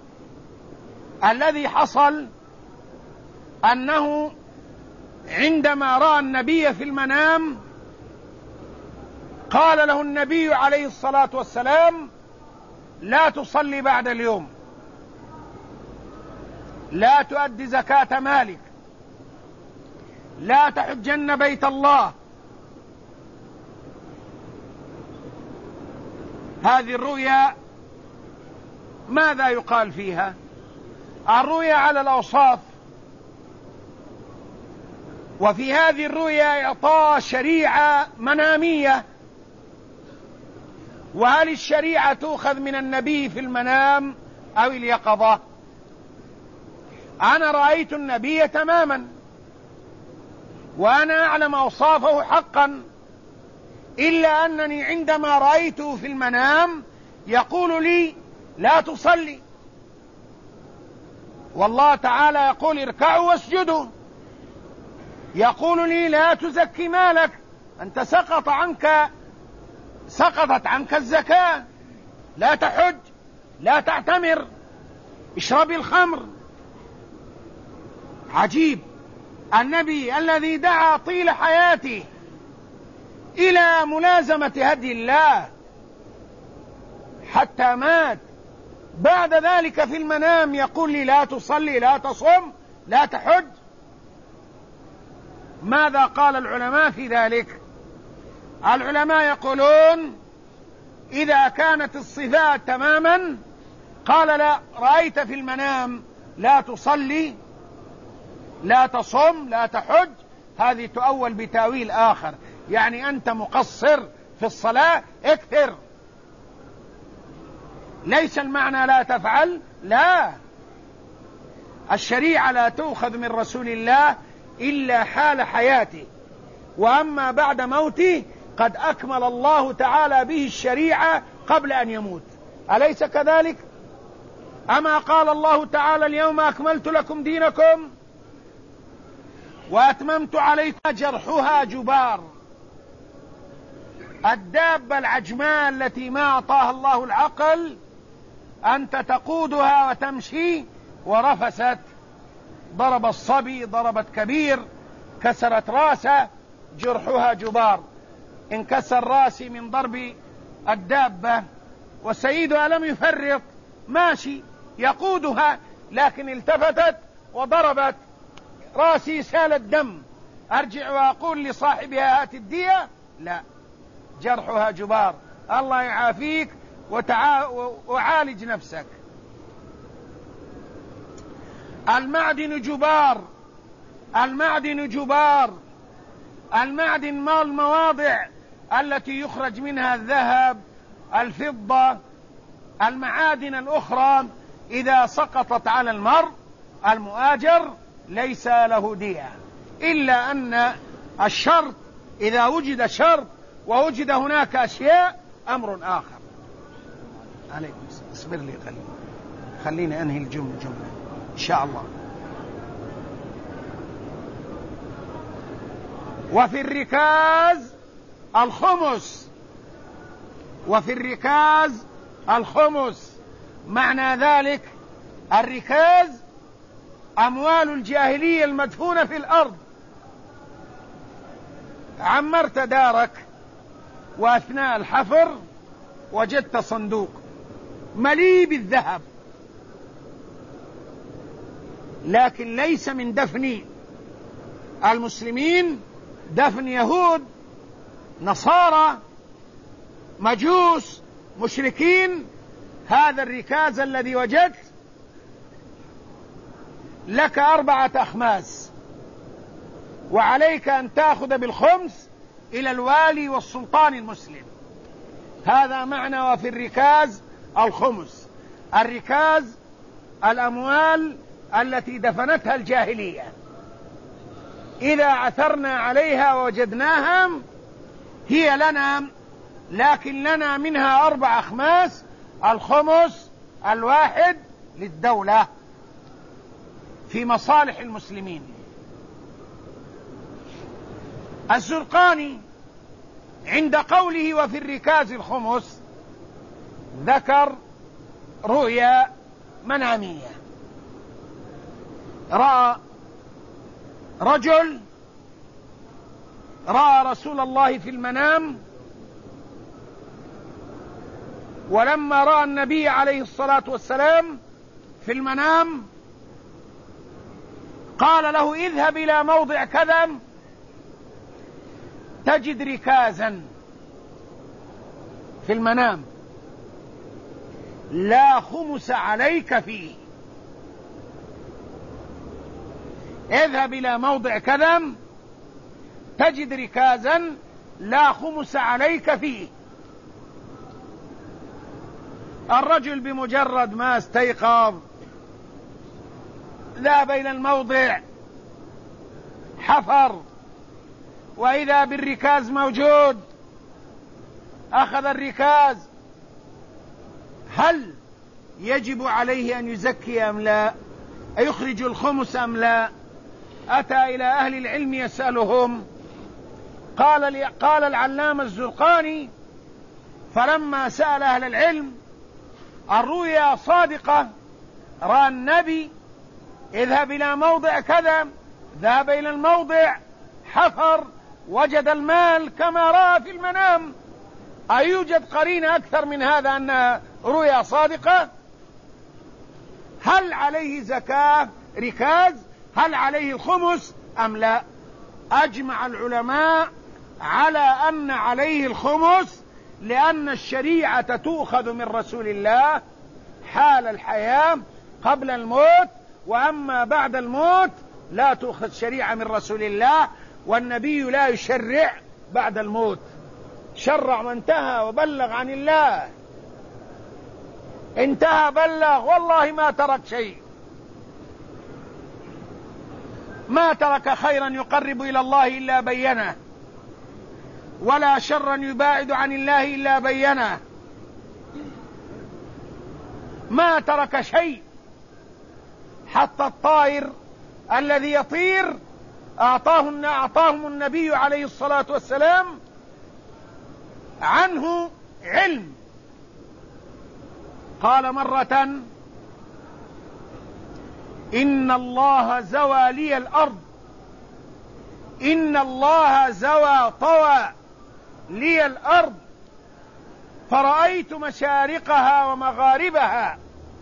الذي حصل أنه عندما رأى النبي في المنام قال له النبي عليه الصلاة والسلام: لا تصلي بعد اليوم، لا تؤدي زكاة مالك، لا تحجن بيت الله. هذه الرؤيا ماذا يقال فيها؟ الرؤيا على الأوصاف، وفي هذه الرؤيا إعطاء شريعة منامية. وهل الشريعة تؤخذ من النبي في المنام أو اليقظة؟ أنا رأيت النبي تماما وأنا أعلم أوصافه حقا، إلا أنني عندما رأيته في المنام يقول لي: لا تصلي، والله تعالى يقول: اركعوا واسجدوا. يقول لي: لا تزكي مالك، أنت سقطت عنك الزكاة، لا تحج، لا تعتمر، اشرب الخمر. عجيب، النبي الذي دعا طيل حياته إلى ملازمة هدي الله حتى مات، بعد ذلك في المنام يقول لي: لا تصلي، لا تصم، لا تحج. ماذا قال العلماء في ذلك؟ العلماء يقولون: إذا كانت الصفات تماما، قال: لا، رأيت في المنام لا تصلي، لا تصم، لا تحج، هذه تؤول بتأويل آخر، يعني أنت مقصر في الصلاة، اكثر. ليس المعنى لا تفعل، لا، الشريعة لا تؤخذ من رسول الله إلا حال حياته، وأما بعد موته قد أكمل الله تعالى به الشريعة قبل أن يموت، أليس كذلك؟ أما قال الله تعالى: اليوم أكملت لكم دينكم وأتممت عليكم. جرحها جبار، الدابة العجماء التي ما أعطاها الله العقل، أنت تقودها وتمشي ورفست ضرب الصبي، ضربت كبير، كسرت راسه، جرحها جبار. انكسر راسي من ضرب الدابة، وسيدها لم يفرط، ماشي يقودها، لكن التفتت وضربت راسي، سال الدم. أرجع وأقول لصاحبها هات الدية؟ لا، جرحها جبار. الله يعافيك وعالج نفسك. المعدن جبار، المعدن جبار. المعدن ما المواضع التي يخرج منها الذهب، الفضة، المعادن الأخرى. إذا سقطت على المرء المؤاجر ليس له دية، إلا أن الشرط إذا وجد شرط ووجد هناك أشياء أمر آخر. عليكم السلام. اصبر لي خليني أنهي الجملة إن شاء الله. وفي الركاز الخمس، وفي الركاز الخمس. معنى ذلك الركاز أموال الجاهلية المدفونة في الأرض. عمرت دارك وأثناء الحفر وجدت صندوق مليء بالذهب، لكن ليس من دفن المسلمين، دفن يهود، نصارى، مجوس، مشركين. هذا الركاز الذي وجدت لك 4 أخماس، وعليك أن تأخذ بالخمس إلى الوالي والسلطان المسلم. هذا معنى وفي الركاز الخمس. الركاز الأموال التي دفنتها الجاهلية، إذا عثرنا عليها ووجدناها هي لنا، لكن لنا منها 4 أخماس. الخمس الواحد للدولة في مصالح المسلمين. الزرقاني عند قوله وفي الركاز الخمس ذكر رؤيا منامية. رجل رأى رسول الله في المنام، ولما رأى النبي عليه الصلاة والسلام في المنام قال له اذهب إلى موضع كذا تجد ركازا في المنام لا خمس عليك فيه. اذهب إلى موضع كذا تجد ركازا لا خمس عليك فيه. الرجل بمجرد ما استيقظ ذهب إلى الموضع، حفر، وإذا بالركاز موجود. أخذ الركاز. هل يجب عليه أن يزكي أم لا؟ أيخرج الخمس أم لا؟ أتى إلى أهل العلم يسألهم. قال العلامة الزرقاني فلما سأل أهل العلم الرؤيا صادقة، رأى النبي اذهب إلى موضع كذا، ذهب إلى الموضع، حفر، وجد المال كما رأى في المنام. أيوجد قرينة أكثر من هذا أن رؤيا صادقة؟ هل عليه زكاة ركاز؟ هل عليه الخمس أم لا؟ أجمع العلماء على أن عليه الخمس، لأن الشريعة تؤخذ من رسول الله حال الحياة قبل الموت، وأما بعد الموت لا تؤخذ شريعة من رسول الله، والنبي لا يشرع بعد الموت. شرع وانتهى وبلغ عن الله، انتهى بلغ، والله ما ترك شيء، ما ترك خيرا يقرب إلى الله إلا بينه، ولا شرا يباعد عن الله إلا بينه، ما ترك شيء. حتى الطائر الذي يطير أعطاهم النبي عليه الصلاة والسلام عنه علم. قال مرة إن الله زوى لي الأرض، إن الله زوى طوى لي الأرض، فرأيت مشارقها ومغاربها،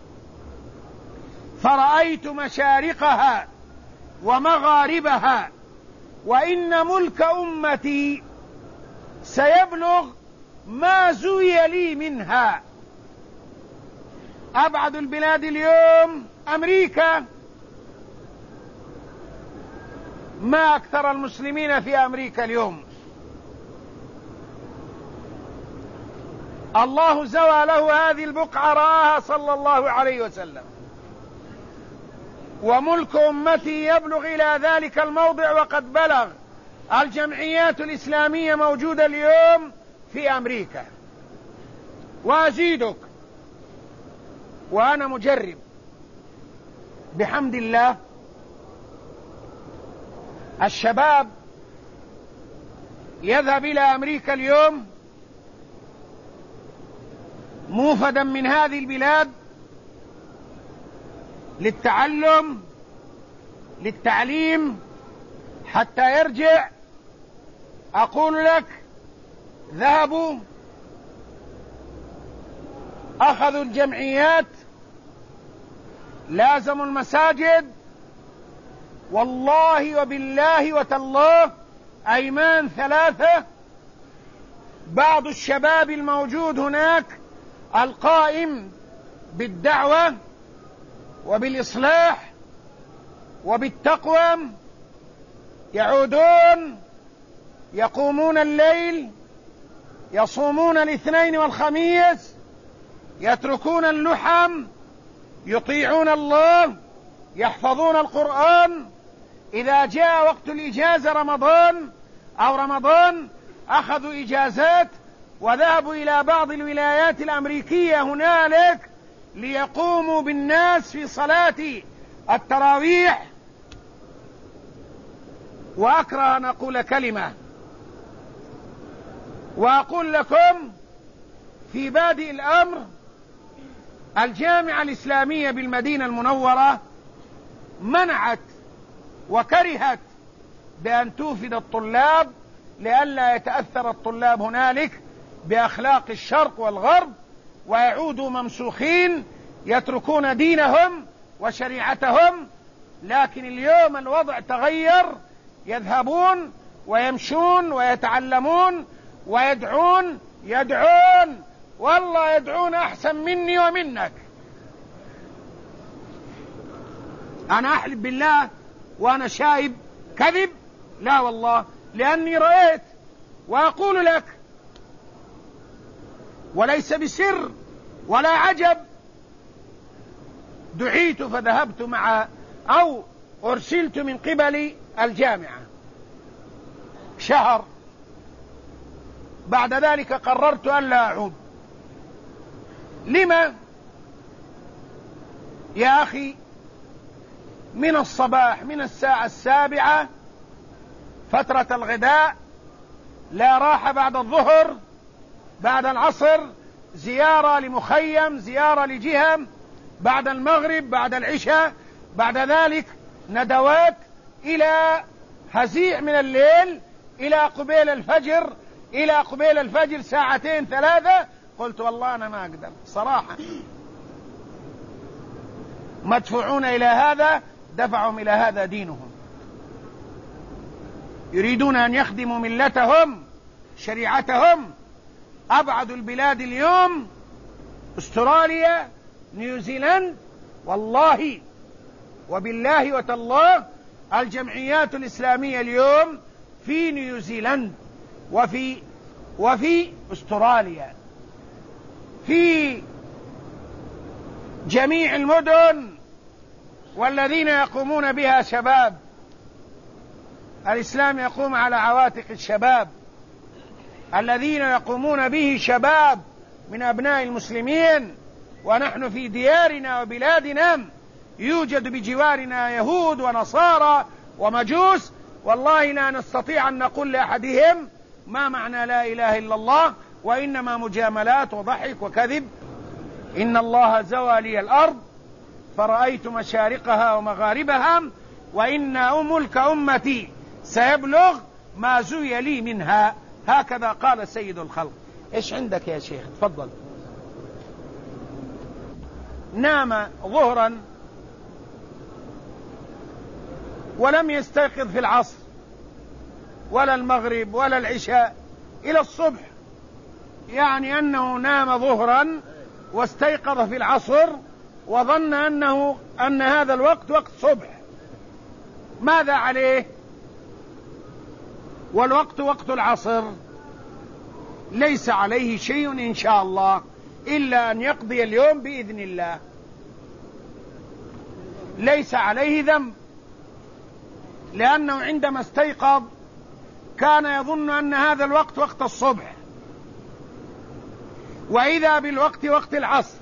فرأيت مشارقها ومغاربها، وإن ملك أمتي سيبلغ ما زوي لي منها. أبعد البلاد اليوم أمريكا، ما أكثر المسلمين في أمريكا اليوم. الله زوى له هذه البقعة رآها صلى الله عليه وسلم، وملك أمتي يبلغ إلى ذلك الموضع وقد بلغ. الجمعيات الإسلامية موجودة اليوم في أمريكا، وأزيدك وأنا مجرب بحمد الله. الشباب يذهب إلى أمريكا اليوم موفدا من هذه البلاد للتعلم، للتعليم، حتى يرجع. أقول لك ذهبوا أخذوا الجمعيات، لازموا المساجد، والله وبالله وتالله أيمان ثلاثة. بعض الشباب الموجود هناك القائم بالدعوة وبالإصلاح وبالتقوى يعودون يقومون الليل، يصومون الاثنين والخميس، يتركون اللحم، يطيعون الله، يحفظون القرآن. إذا جاء وقت الإجازة رمضان أو رمضان أخذوا إجازات وذهبوا إلى بعض الولايات الأمريكية هنالك ليقوموا بالناس في صلاة التراويح. وأكره أن أقول كلمة، وأقول لكم في بادئ الأمر الجامعة الإسلامية بالمدينة المنورة منعت وكرهت بأن توفد الطلاب لئلا يتأثر الطلاب هنالك بأخلاق الشرق والغرب ويعودوا ممسوخين يتركون دينهم وشريعتهم. لكن اليوم الوضع تغير، يذهبون ويمشون ويتعلمون ويدعون، والله يدعون أحسن مني ومنك. أنا أحلف بالله وأنا شايب كذب، لا والله، لأني رأيت. وأقول لك وليس بسر ولا عجب، دعيت فذهبت مع أو أرسلت من قبل الجامعة شهر، بعد ذلك قررت أن لا أعود. لما يا أخي؟ من الصباح، من الساعة 7 فترة الغداء، لا راحة بعد الظهر، بعد العصر زيارة لمخيم، زيارة لجهة، بعد المغرب، بعد العشاء، بعد ذلك ندوات إلى هزيع من الليل، إلى قبيل الفجر، إلى قبيل الفجر 2 3. قلت والله أنا ما أقدر صراحة. مدفوعون إلى هذا، دفعهم إلى هذا دينهم، يريدون أن يخدموا ملتهم شريعتهم. أبعد البلاد اليوم أستراليا، نيوزيلاند، والله وبالله وتالله الجمعيات الإسلامية اليوم في نيوزيلاند وفي أستراليا، في جميع المدن، والذين يقومون بها شباب. الإسلام يقوم على عواتق الشباب، الذين يقومون به شباب من أبناء المسلمين. ونحن في ديارنا وبلادنا يوجد بجوارنا يهود ونصارى ومجوس، والله لا نستطيع أن نقول لأحدهم ما معنى لا إله إلا الله، وإنما مجاملات وضحك وكذب. إن الله زوى لي الأرض، فرأيت مشارقها ومغاربها وإن ملك أمتي سيبلغ ما زوي لي منها. هكذا قال سيد الخلق. إيش عندك يا شيخ؟ تفضل. نام ظهرا ولم يستيقظ في العصر ولا المغرب ولا العشاء إلى الصبح، يعني أنه نام ظهرا واستيقظ في العصر وظن أن هذا الوقت وقت صبح، ماذا عليه؟ والوقت وقت العصر، ليس عليه شيء إن شاء الله إلا أن يقضي اليوم بإذن الله، ليس عليه ذنب، لأنه عندما استيقظ كان يظن أن هذا الوقت وقت الصبح، وإذا بالوقت وقت العصر،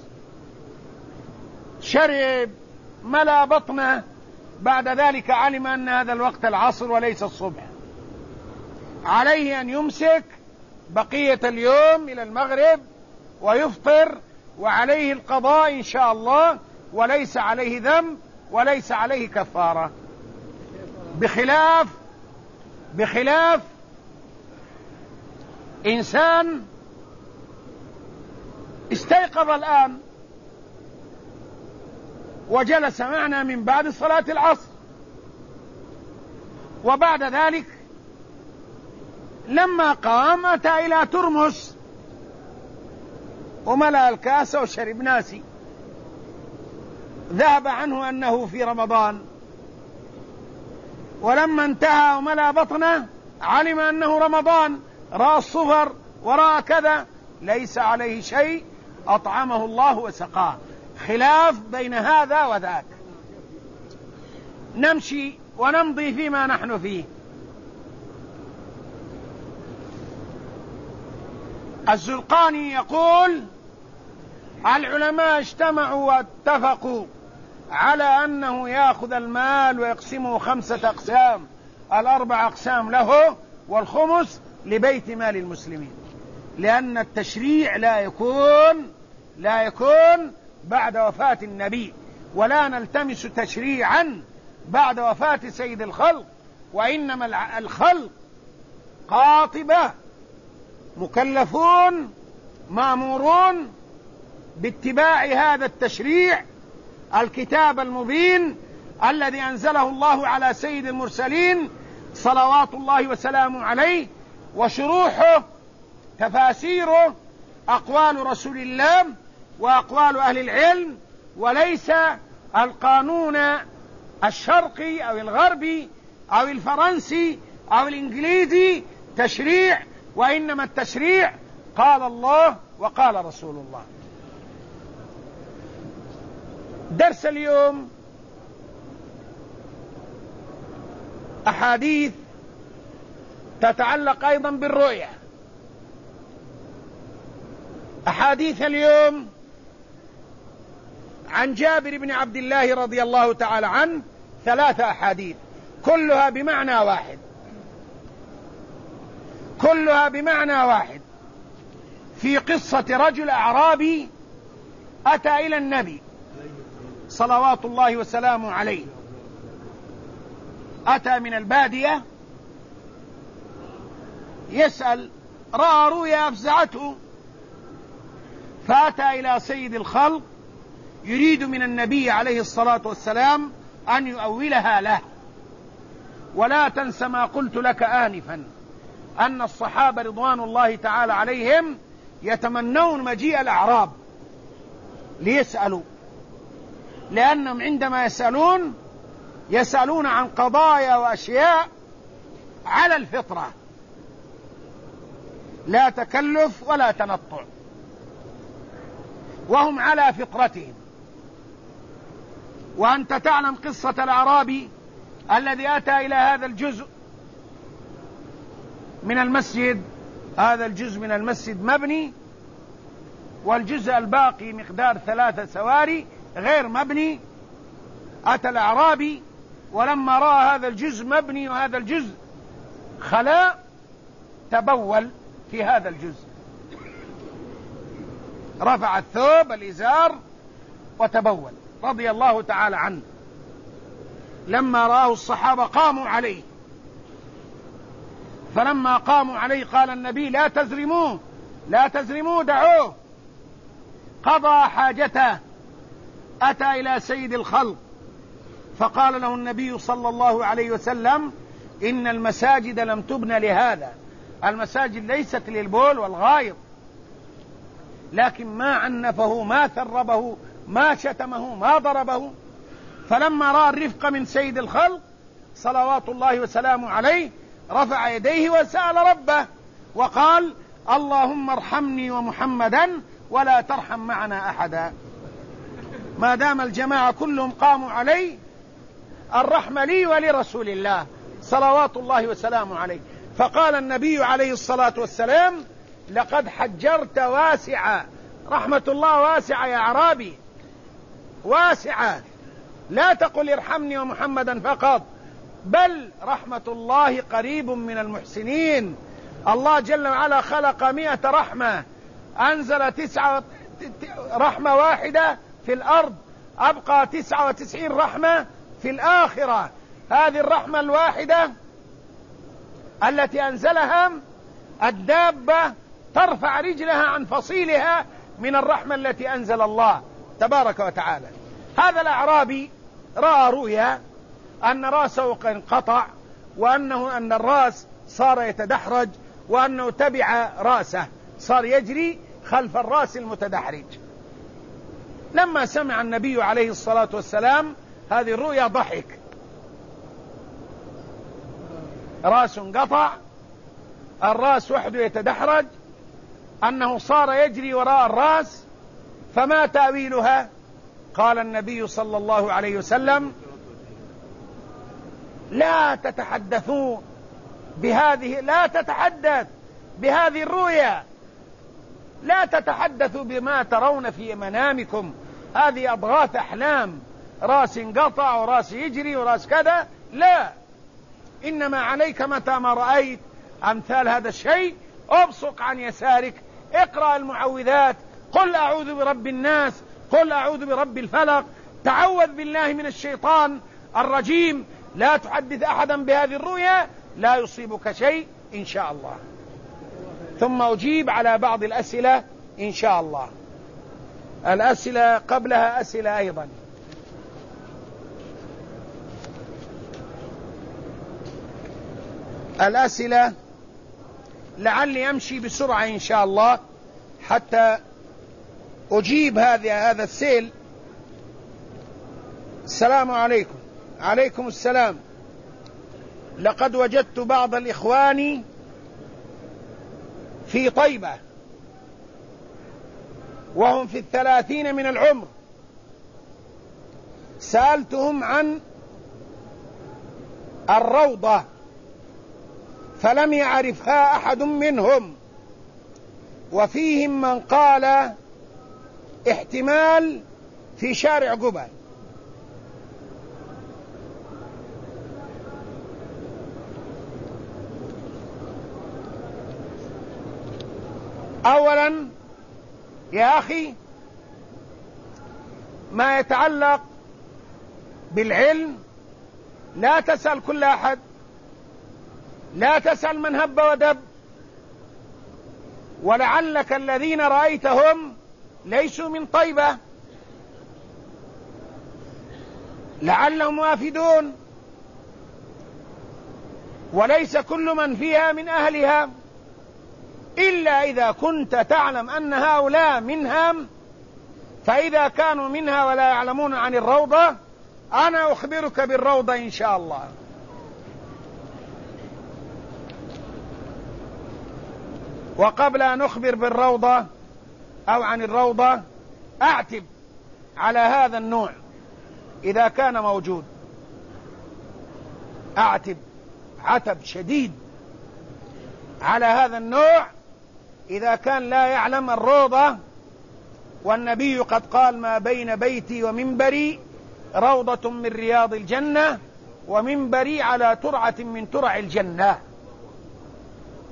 شرب ملأ بطنه، بعد ذلك علم أن هذا الوقت العصر وليس الصبح، عليه أن يمسك بقية اليوم إلى المغرب ويفطر، وعليه القضاء إن شاء الله، وليس عليه ذنب وليس عليه كفارة، بخلاف إنسان استيقظ الآن وجلس معنا من بعد صلاة العصر، وبعد ذلك لما قام أتى إلى ترمس وملأ الكاس وشرب ناسي، ذهب عنه أنه في رمضان، ولما انتهى وملأ بطنه علم أنه رمضان، رأى الصفر ورأى كذا، ليس عليه شيء، أطعمه الله وسقاه. خلاف بين هذا وذاك. نمشي ونمضي فيما نحن فيه. الزرقاني يقول: العلماء اجتمعوا واتفقوا على أنه يأخذ المال ويقسمه 5 أقسام، 4 أقسام له والخمس لبيت مال المسلمين، لأن التشريع لا يكون بعد وفاة النبي، ولا نلتمس تشريعا بعد وفاة سيد الخلق، وإنما الخلق قاطبة مكلفون مأمورون باتباع هذا التشريع، الكتاب المبين الذي أنزله الله على سيد المرسلين صلوات الله وسلامه عليه، وشروحه تفاسيره أقوال رسول الله وأقوال أهل العلم، وليس القانون الشرقي أو الغربي أو الفرنسي أو الإنجليزي تشريع، وإنما التشريع قال الله وقال رسول الله. درس اليوم أحاديث تتعلق أيضا بالرؤية. أحاديث اليوم عن جابر بن عبد الله رضي الله تعالى عنه 3 أحاديث، كلها بمعنى واحد، في قصة رجل أعرابي أتى إلى النبي صلوات الله وسلامه عليه، أتى من البادية يسأل، رأى رؤيا أفزعته، فأتى إلى سيد الخلق يريد من النبي عليه الصلاة والسلام أن يؤولها له. ولا تنس ما قلت لك آنفا أن الصحابة رضوان الله تعالى عليهم يتمنون مجيء الأعراب ليسألوا، لأنهم عندما يسألون عن قضايا وأشياء على الفطرة، لا تكلف ولا تنطع، وهم على فطرتهم. وأنت تعلم قصة الأعرابي الذي أتى إلى هذا الجزء من المسجد، هذا الجزء من المسجد مبني، والجزء الباقي مقدار 3 سواري غير مبني. أتى الأعرابي ولما رأى هذا الجزء مبني وهذا الجزء خلاء تبول في هذا الجزء، رفع الثوب الإزار وتبول. رضي الله تعالى عنه لما رآه الصحابة قاموا عليه، فلما قاموا عليه قال النبي: لا تزرموه لا تزرموه، دعوه، قضى حاجته، أتى إلى سيد الخلق، فقال له النبي صلى الله عليه وسلم: إن المساجد لم تبنى لهذا، المساجد ليست للبول والغائط، لكن ما عنفه، ما ثربه، ما شتمه، ما ضربه. فلما رأى الرفق من سيد الخلق صلوات الله وسلامه عليه رفع يديه وسأل ربه وقال: اللهم ارحمني ومحمدا ولا ترحم معنا أحدا. ما دام الجماعة كلهم قاموا عليه، الرحمة لي ولرسول الله صلوات الله وسلامه عليه. فقال النبي عليه الصلاة والسلام: لقد حجرت واسعة، رحمة الله واسعة يا أعرابي، واسعة، لا تقل ارحمني ومحمدا فقط، بل رحمة الله قريب من المحسنين. الله جل وعلا خلق 100 رحمة، أنزل 9 رحمة واحدة في الأرض، أبقى 99 رحمة في الآخرة. هذه الرحمة الواحدة التي أنزلها الدابة ترفع رجلها عن فصيلها من الرحمة التي أنزل الله تبارك وتعالى. هذا الأعرابي رأى رؤيا أن رأسه انقطع، أن الرأس صار يتدحرج، وأنه تبع رأسه، صار يجري خلف الرأس المتدحرج. لما سمع النبي عليه الصلاة والسلام هذه الرؤيا ضحك، رأس انقطع، الرأس وحده يتدحرج، أنه صار يجري وراء الرأس، فما تأويلها؟ قال النبي صلى الله عليه وسلم: لا تتحدثوا بهذه، لا تتحدث بهذه الرؤيا، لا تتحدثوا بما ترون في منامكم، هذه أضغاث أحلام، راس انقطع وراس يجري وراس كذا، لا، إنما عليك متى ما رأيت أمثال هذا الشيء أبصق عن يسارك، اقرأ المعوذات، قل أعوذ برب الناس، قل أعوذ برب الفلق، تعوذ بالله من الشيطان الرجيم، لا تحدث أحدا بهذه الرؤيا، لا يصيبك شيء إن شاء الله. ثم أجيب على بعض الأسئلة إن شاء الله. الأسئلة قبلها أسئلة أيضا. الأسئلة لعلي أمشي بسرعة إن شاء الله حتى أجيب هذا السيل. السلام عليكم. عليكم السلام. لقد وجدت بعض الإخوان في طيبة وهم في 30 من العمر، سألتهم عن الروضة فلم يعرفها أحد منهم، وفيهم من قال احتمال في شارع قبة. أولا يا أخي، ما يتعلق بالعلم لا تسأل كل أحد، لا تسأل من هب ودب، ولعلك الذين رأيتهم ليسوا من طيبة، لعلهم وافدون، وليس كل من فيها من أهلها، إلا إذا كنت تعلم أن هؤلاء منها، فإذا كانوا منها ولا يعلمون عن الروضة أنا أخبرك بالروضة إن شاء الله. وقبل أن أخبر بالروضة أو عن الروضة أعتب على هذا النوع إذا كان موجود، أعتب عتب شديد على هذا النوع إذا كان لا يعلم الروضة. والنبي قد قال: ما بين بيتي ومنبري روضة من رياض الجنة، ومنبري على ترعة من ترع الجنة.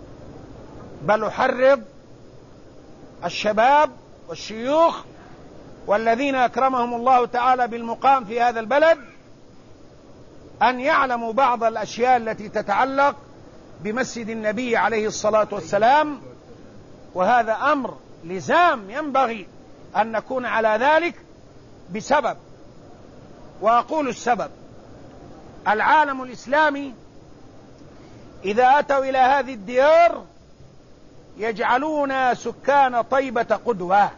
بل أحرض الشباب والشيوخ والذين أكرمهم الله تعالى بالمقام في هذا البلد أن يعلموا بعض الأشياء التي تتعلق بمسجد النبي عليه الصلاة والسلام، وهذا أمر لزام ينبغي أن نكون على ذلك بسبب. وأقول السبب: العالم الإسلامي إذا أتوا إلى هذه الديار يجعلون سكان طيبة قدوة،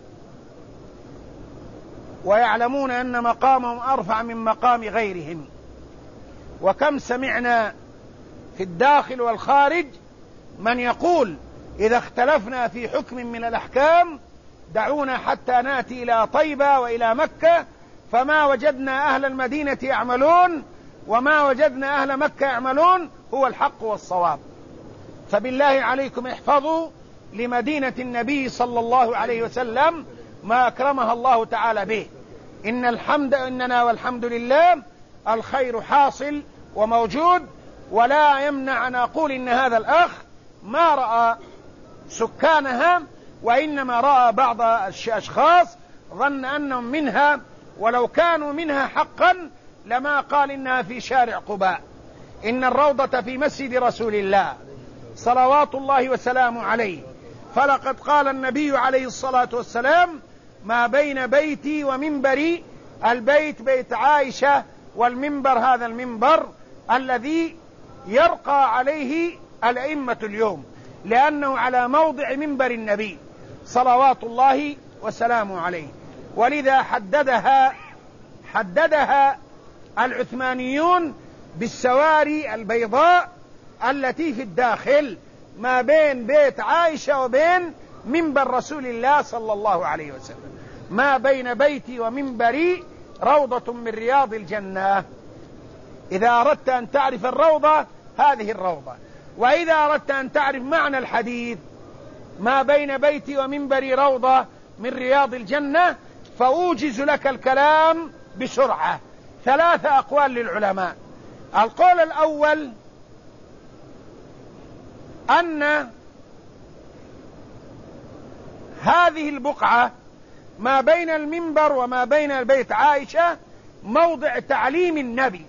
ويعلمون أن مقامهم أرفع من مقام غيرهم. وكم سمعنا في الداخل والخارج من يقول: إذا اختلفنا في حكم من الأحكام دعونا حتى نأتي إلى طيبة وإلى مكة، فما وجدنا أهل المدينة يعملون وما وجدنا أهل مكة يعملون هو الحق والصواب. فبالله عليكم احفظوا لمدينة النبي صلى الله عليه وسلم ما أكرمها الله تعالى به. إننا والحمد لله الخير حاصل وموجود، ولا يمنع أن أقول إن هذا الأخ ما رأى سكانها، وإنما رأى بعض الأشخاص ظن أنهم منها، ولو كانوا منها حقا لما قال إنها في شارع قباء. إن الروضة في مسجد رسول الله صلوات الله وسلامه عليه، فلقد قال النبي عليه الصلاة والسلام: ما بين بيتي ومنبري، البيت بيت عائشة، والمنبر هذا المنبر الذي يرقى عليه الأئمة اليوم، لأنه على موضع منبر النبي صلوات الله وسلامه عليه. ولذا حددها العثمانيون بالسواري البيضاء التي في الداخل ما بين بيت عائشة وبين منبر رسول الله صلى الله عليه وسلم. ما بين بيتي ومنبري روضة من رياض الجنة. إذا أردت أن تعرف الروضة هذه الروضة. وإذا أردت أن تعرف معنى الحديث ما بين بيتي ومنبري روضة من رياض الجنة، فأوجز لك الكلام بسرعة. 3 أقوال للعلماء. القول الأول أن هذه البقعة ما بين المنبر وما بين البيت عائشة موضع تعليم النبي،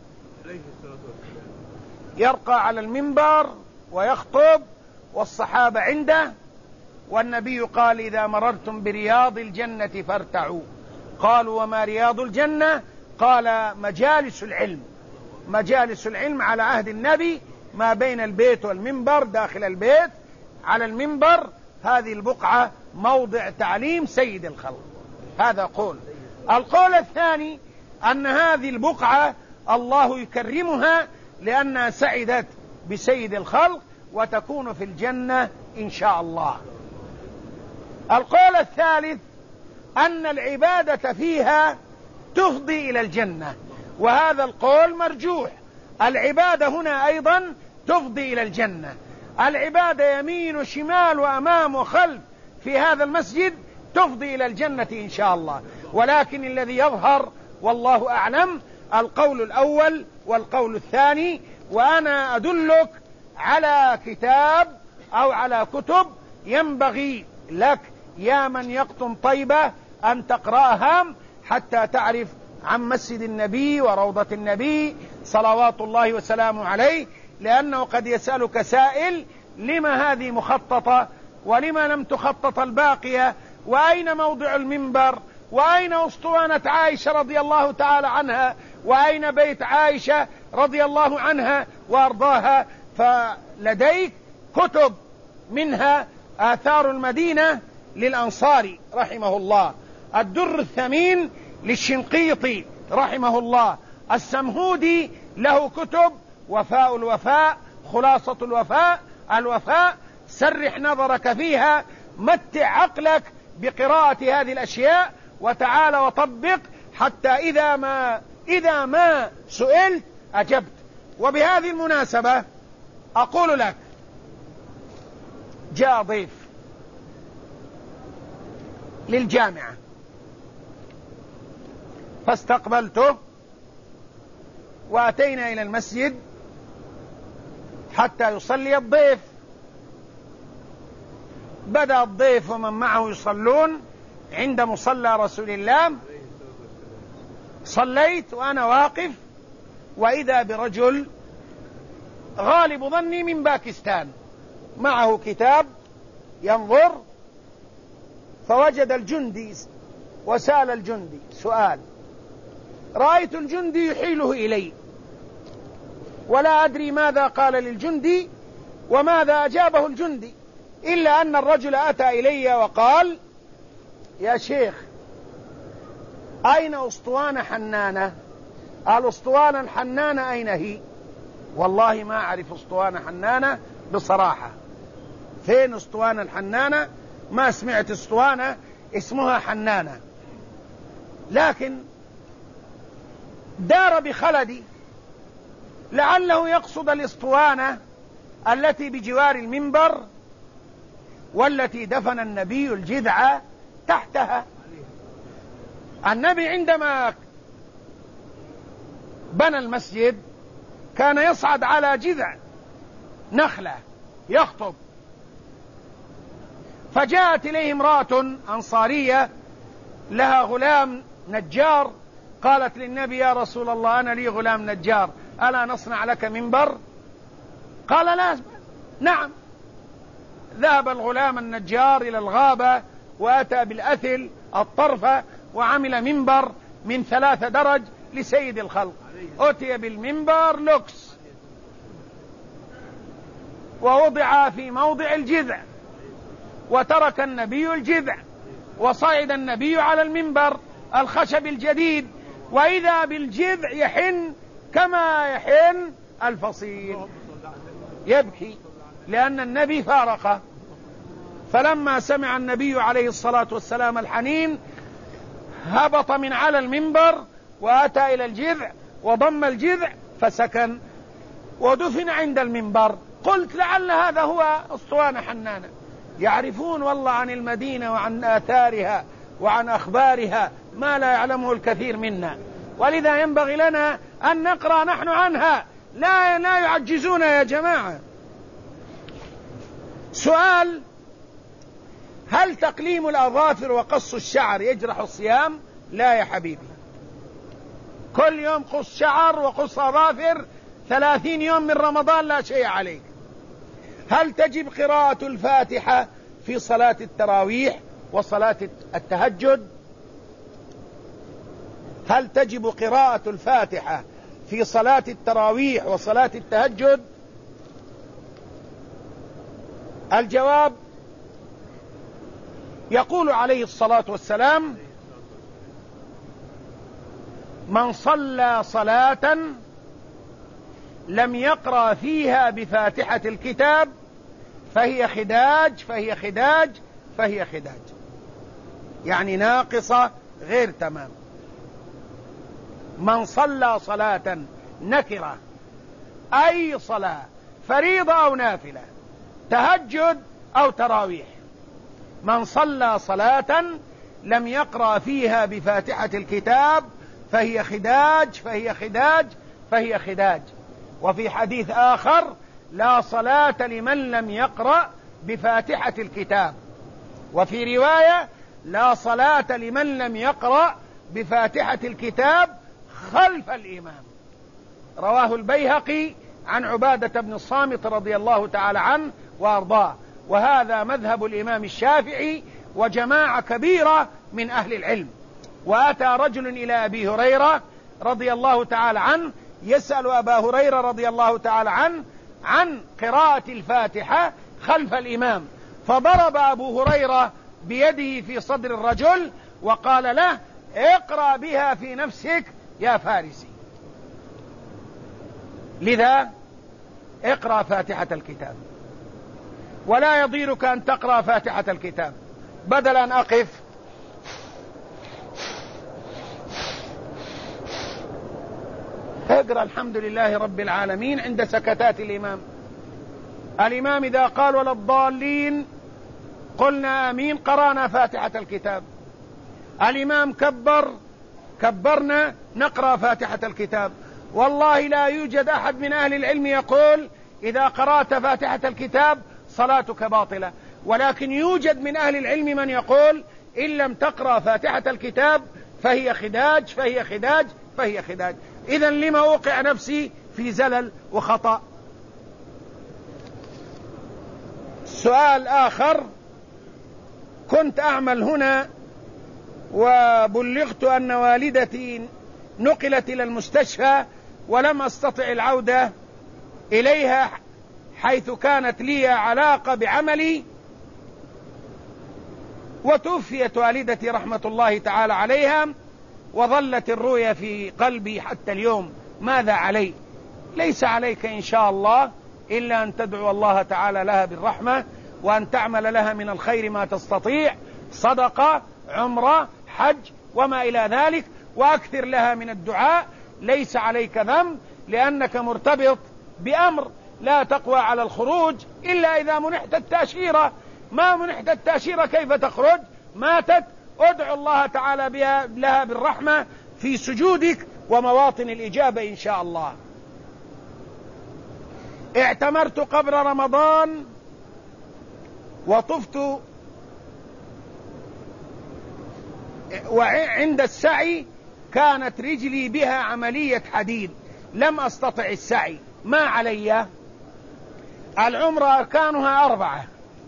يرقى على المنبر ويخطب والصحابة عنده، والنبي قال: إذا مررتم برياض الجنة فارتعوا. قالوا: وما رياض الجنة؟ قال: مجالس العلم. مجالس العلم على عهد النبي ما بين البيت والمنبر، داخل البيت على المنبر، هذه البقعة موضع تعليم سيد الخلق. هذا قول. القول الثاني أن هذه البقعة الله يكرمها لأنها سعدت بسيد الخلق وتكون في الجنة إن شاء الله. القول الثالث أن العبادة فيها تفضي إلى الجنة، وهذا القول مرجوح. العبادة هنا أيضا تفضي إلى الجنة. العبادة يمين وشمال وأمام وخلف في هذا المسجد تفضي إلى الجنة إن شاء الله. ولكن الذي يظهر والله أعلم القول الأول والقول الثاني. وأنا أدلك على كتاب أو على كتب ينبغي لك يا من يقطن طيبة أن تقرأها حتى تعرف عن مسجد النبي وروضة النبي صلوات الله وسلامه عليه. لأنه قد يسألك سائل: لما هذه مخططة ولما لم تخطط الباقية؟ وأين موضع المنبر؟ وأين أسطوانة عائشة رضي الله تعالى عنها؟ وأين بيت عائشة رضي الله عنها وأرضاها؟ فلديك كتب منها آثار المدينة للأنصاري رحمه الله، الدر الثمين للشنقيطي رحمه الله، السمهودي له كتب، وفاء الوفاء، خلاصة الوفاء، الوفاء. سرح نظرك فيها، متع عقلك بقراءة هذه الأشياء، وتعال وطبق حتى إذا ما سئلت أجبت. وبهذه المناسبة أقول لك: جاء ضيف للجامعة فاستقبلته وأتينا إلى المسجد حتى يصلي الضيف. بدأ الضيف ومن معه يصلون عند مصلى رسول الله، صليت وأنا واقف، وإذا برجل غالب ظني من باكستان معه كتاب ينظر، فوجد الجندي وسأل الجندي سؤال، رأيت الجندي يحيله إلي ولا أدري ماذا قال للجندي وماذا أجابه الجندي، إلا أن الرجل أتى إلي وقال: يا شيخ، أين أسطوانة حنانة؟ الأسطوانة الحنانة أين هي؟ والله ما أعرف أسطوانة حنانة بصراحة. فين أسطوانة الحنانة؟ ما سمعت أسطوانة اسمها حنانة، لكن دار بخلدي لعله يقصد الأسطوانة التي بجوار المنبر والتي دفن النبي الجذع تحتها. النبي عندما بنى المسجد كان يصعد على جذع نخلة يخطب، فجاءت إليه امرأة أنصارية لها غلام نجار، قالت للنبي: يا رسول الله، أنا لي غلام نجار، ألا نصنع لك منبر؟ قال: لا. نعم. ذهب الغلام النجار إلى الغابة وأتى بالأثل الطرفة وعمل منبر من 3 درج لسيد الخلق. أتي بالمنبر لوكس ووضع في موضع الجذع، وترك النبي الجذع وصعد النبي على المنبر الخشب الجديد، وإذا بالجذع يحن كما يحن الفصيل، يبكي لأن النبي فارقه. فلما سمع النبي عليه الصلاة والسلام الحنين هبط من على المنبر وأتى إلى الجذع وضم الجذع فسكن ودفن عند المنبر. قلت: لعل هذا هو أسطوانة حنانة. يعرفون والله عن المدينة وعن آثارها وعن أخبارها ما لا يعلمه الكثير منا، ولذا ينبغي لنا أن نقرأ نحن عنها، لا يعجزون يا جماعة. سؤال: هل تقليم الأظافر وقص الشعر يجرح الصيام؟ لا يا حبيبي، كل يوم قص شعر وقص أظافر، 30 يوم من رمضان لا شيء عليك. هل تجب قراءة الفاتحة في صلاة التراويح وصلاة التهجد؟ هل تجب قراءة الفاتحة في صلاة التراويح وصلاة التهجد؟ الجواب: يقول عليه الصلاة والسلام: من صلى صلاة لم يقرأ فيها بفاتحة الكتاب فهي خداج فهي خداج فهي خداج، يعني ناقصة غير تمام. من صلى صلاة، نكرة، أي صلاة، فريضة أو نافلة، تهجد أو تراويح، من صلى صلاة لم يقرأ فيها بفاتحة الكتاب فهي خداج فهي خداج فهي خداج. وفي حديث آخر: لا صلاة لمن لم يقرأ بفاتحة الكتاب. وفي رواية: لا صلاة لمن لم يقرأ بفاتحة الكتاب خلف الإمام. رواه البيهقي عن عبادة بن الصامت رضي الله تعالى عنه وأرضاه، وهذا مذهب الإمام الشافعي وجماعة كبيرة من أهل العلم. وأتى رجل إلى أبي هريرة رضي الله تعالى عنه يسأل أبا هريرة رضي الله تعالى عنه عن قراءة الفاتحة خلف الإمام، فضرب أبو هريرة بيده في صدر الرجل وقال له: اقرأ بها في نفسك يا فارسي. لذا اقرأ فاتحة الكتاب، ولا يضيرك أن تقرأ فاتحة الكتاب، بدل أن أقف اقرأ الحمد لله رب العالمين عند سكتات الإمام. الإمام إذا قال ولا الضالين قلنا آمين، قرأنا فاتحة الكتاب. الإمام كبرنا نقرأ فاتحة الكتاب. والله لا يوجد أحد من أهل العلم يقول إذا قرأت فاتحة الكتاب صلاتك باطلة، ولكن يوجد من أهل العلم من يقول إن لم تقرأ فاتحة الكتاب فهي خداج فهي خداج فهي خداج. إذن لما أوقع نفسي في زلل وخطأ؟ سؤال آخر: كنت أعمل هنا وبلغت أن والدتي نقلت إلى المستشفى ولم أستطع العودة إليها حيث كانت لي علاقة بعملي، وتوفيت والدتي رحمة الله تعالى عليها، وظلت الرؤيا في قلبي حتى اليوم. ماذا علي؟ ليس عليك إن شاء الله إلا أن تدعو الله تعالى لها بالرحمة، وأن تعمل لها من الخير ما تستطيع، صدقة، عمرة، حج وما إلى ذلك، وأكثر لها من الدعاء. ليس عليك ذنب لأنك مرتبط بأمر لا تقوى على الخروج إلا إذا منحت التأشيرة. ما منحت التأشيرة كيف تخرج؟ ماتت. ادعو الله تعالى لها بالرحمة في سجودك ومواطن الإجابة إن شاء الله. اعتمرت قبل رمضان وطفت، وعند السعي كانت رجلي بها عملية حديد، لم أستطع السعي. ما علي؟ العمرة أركانها 4: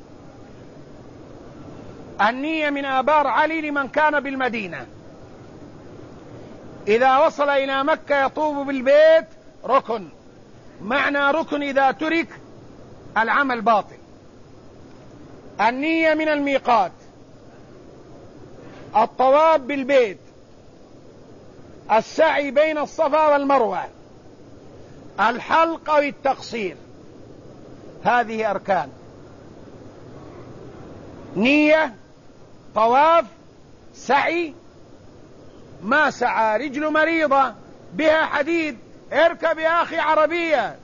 النية من آبار علي لمن كان بالمدينة، إذا وصل إلى مكة يطوف بالبيت ركن، معنى ركن إذا ترك العمل باطل. النية من الميقات، الطواف بالبيت، السعي بين الصفا والمروة، الحلق أو التقصير. هذه أركان: نية، طواف، سعي. ما سعى رجل مريضة بها حديد، اركب يا أخي عربية،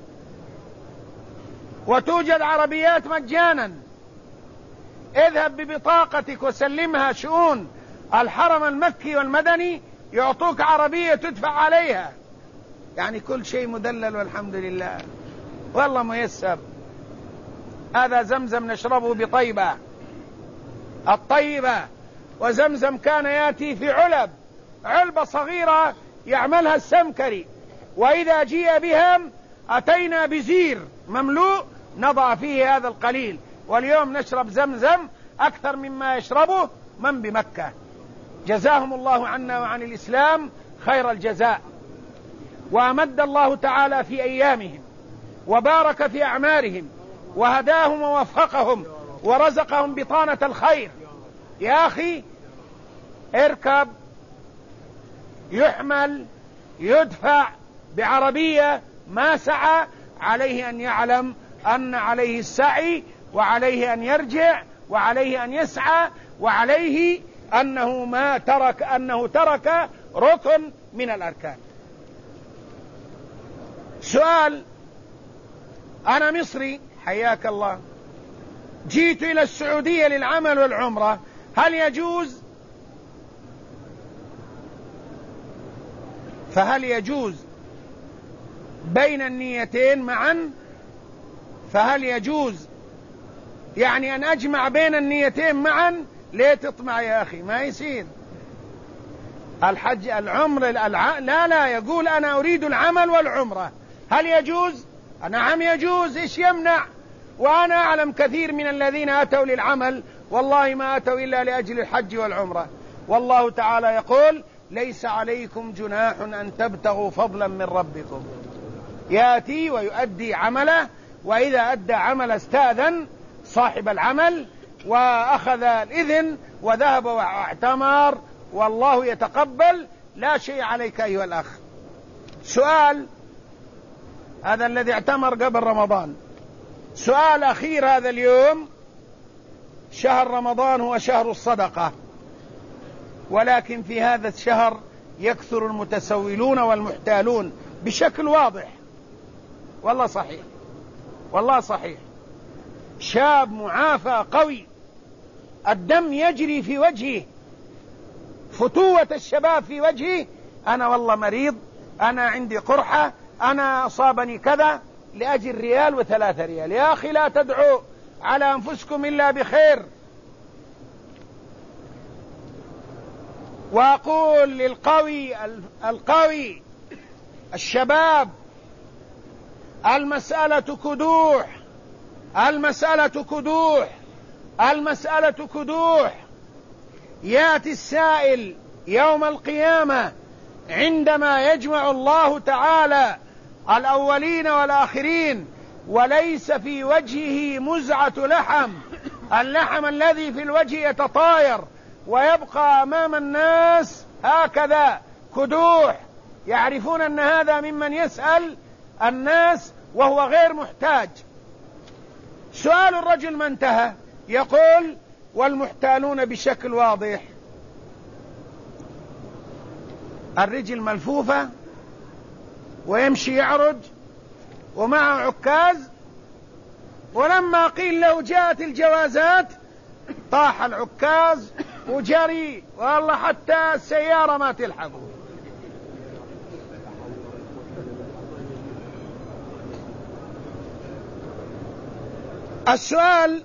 وتوجد عربيات مجانا. اذهب ببطاقتك وسلمها شؤون الحرم المكي والمدني، يعطوك عربية تدفع عليها. يعني كل شيء مدلل والحمد لله، والله ميسر. هذا زمزم نشربه بطيبة الطيبة، وزمزم كان يأتي في علبة صغيرة يعملها السمكري، وإذا جيء بهم أتينا بزير مملوء نضع فيه هذا القليل. واليوم نشرب زمزم أكثر مما يشربه من بمكة. جزاهم الله عنا وعن الإسلام خير الجزاء، وأمد الله تعالى في أيامهم، وبارك في أعمارهم، وهداهم ووفقهم، ورزقهم بطانة الخير. يا أخي اركب، يحمل، يدفع بعربية. ما سعى عليه أن يعلم أن عليه السعي، وعليه أن يرجع، وعليه أن يسعى، وعليه أنه ترك ركن من الأركان. سؤال: أنا مصري حياك الله، جيت إلى السعودية للعمل والعمرة، هل يجوز؟ فهل يجوز بين النيتين معا؟ فهل يجوز يعني أن أجمع بين النيتين معا؟ ليه تطمع يا أخي؟ ما يصير. الحج العمر لا يقول أنا أريد العمل والعمرة. هل يجوز؟ نعم يجوز. إيش يمنع؟ وأنا أعلم كثير من الذين أتوا للعمل والله ما أتوا إلا لأجل الحج والعمرة. والله تعالى يقول: ليس عليكم جناح أن تبتغوا فضلا من ربكم. يأتي ويؤدي عمله، وإذا أدى عمل استأذن صاحب العمل وأخذ الإذن وذهب واعتمر، والله يتقبل، لا شيء عليك أيها الأخ. سؤال: هذا الذي اعتمر قبل رمضان. سؤال أخير هذا اليوم: شهر رمضان هو شهر الصدقة، ولكن في هذا الشهر يكثر المتسولون والمحتالون بشكل واضح. والله صحيح، والله صحيح. شاب معافى قوي، الدم يجري في وجهه، فتوة الشباب في وجهه: أنا والله مريض، أنا عندي قرحة، أنا أصابني كذا، لأجل 1 و3 ريال. يا أخي لا تدعوا على أنفسكم إلا بخير. وأقول للقوي القوي الشباب: المسألة كدوح، المسألة كدوح، المسألة كدوح. يأتي السائل يوم القيامة عندما يجمع الله تعالى الأولين والآخرين وليس في وجهه مزعة لحم، اللحم الذي في الوجه يتطاير ويبقى أمام الناس هكذا كدوح، يعرفون أن هذا ممن يسأل الناس وهو غير محتاج. سؤال الرجل ما انتهى، يقول: والمحتالون بشكل واضح. الرجل ملفوفة ويمشي يعرج ومعه عكاز، ولما قيل له جاءت الجوازات طاح العكاز وجري، والله حتى السيارة ما تلحقه. السؤال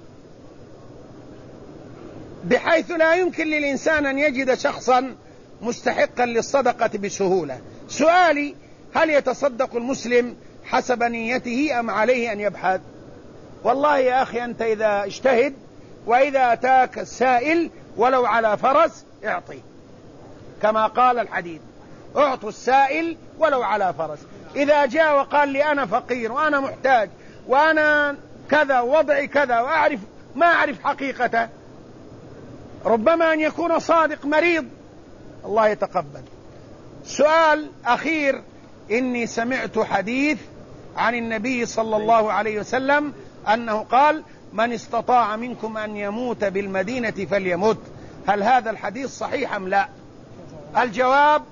بحيث لا يمكن للإنسان أن يجد شخصا مستحقا للصدقة بسهولة. سؤالي: هل يتصدق المسلم حسب نيته أم عليه أن يبحث؟ والله يا أخي أنت إذا اجتهد، وإذا أتاك السائل ولو على فرس اعطي، كما قال الحديث: اعطوا السائل ولو على فرس. إذا جاء وقال لي أنا فقير وأنا محتاج وأنا كذا وضعي كذا وأعرف ما أعرف حقيقته، ربما أن يكون صادق مريض، الله يتقبل. سؤال أخير: إني سمعت حديث عن النبي صلى الله عليه وسلم أنه قال: من استطاع منكم أن يموت بالمدينة فليمت. هل هذا الحديث صحيح أم لا؟ الجواب: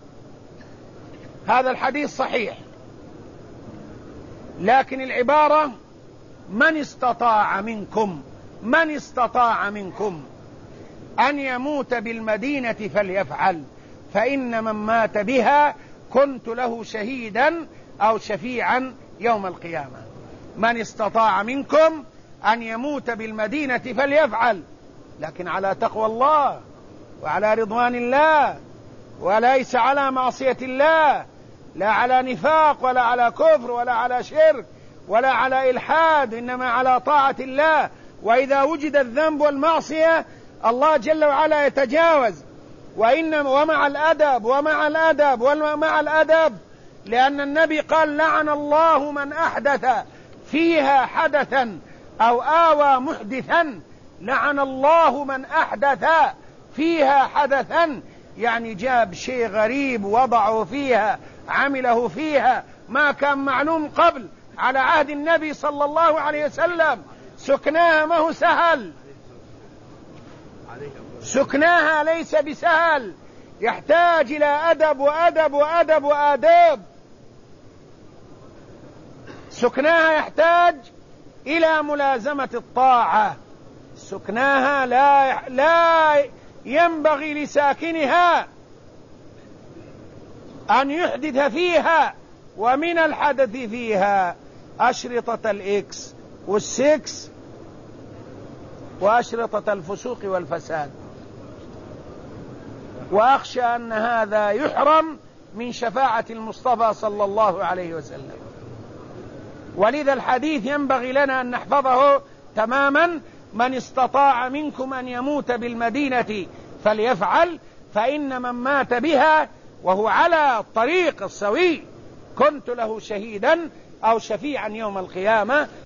هذا الحديث صحيح، لكن العبارة من استطاع منكم، من استطاع منكم أن يموت بالمدينة فليفعل، فإن من مات بها كنت له شهيدا أو شفيعا يوم القيامة. من استطاع منكم أن يموت بالمدينة فليفعل، لكن على تقوى الله وعلى رضوان الله، وليس على معصية الله، لا على نفاق ولا على كفر ولا على شرك ولا على إلحاد، إنما على طاعة الله. وإذا وجد الذنب والمعصية الله جل وعلا يتجاوز، ومع الأدب ومع الأدب ومع الأدب، لأن النبي قال: لعن الله من أحدث فيها حدثا أو آوى محدثا. لعن الله من أحدث فيها حدثا، يعني جاب شيء غريب وضعه فيها، عمله فيها ما كان معلوم قبل على عهد النبي صلى الله عليه وسلم. سكناها ما هو سهل، سكناها ليس بسهل، يحتاج إلى أدب وأدب وأدب وآداب. سكناها يحتاج إلى ملازمة الطاعة، سكناها لا ينبغي لساكنها أن يحدث فيها، ومن الحدث فيها أشرطة الإكس والسكس وأشرطة الفسوق والفساد، وأخشى أن هذا يحرم من شفاعة المصطفى صلى الله عليه وسلم. ولذا الحديث ينبغي لنا أن نحفظه تماما: من استطاع منكم أن يموت بالمدينة فليفعل، فإن من مات بها وهو على الطريق السوي كنت له شهيدا أو شفيعا يوم القيامة.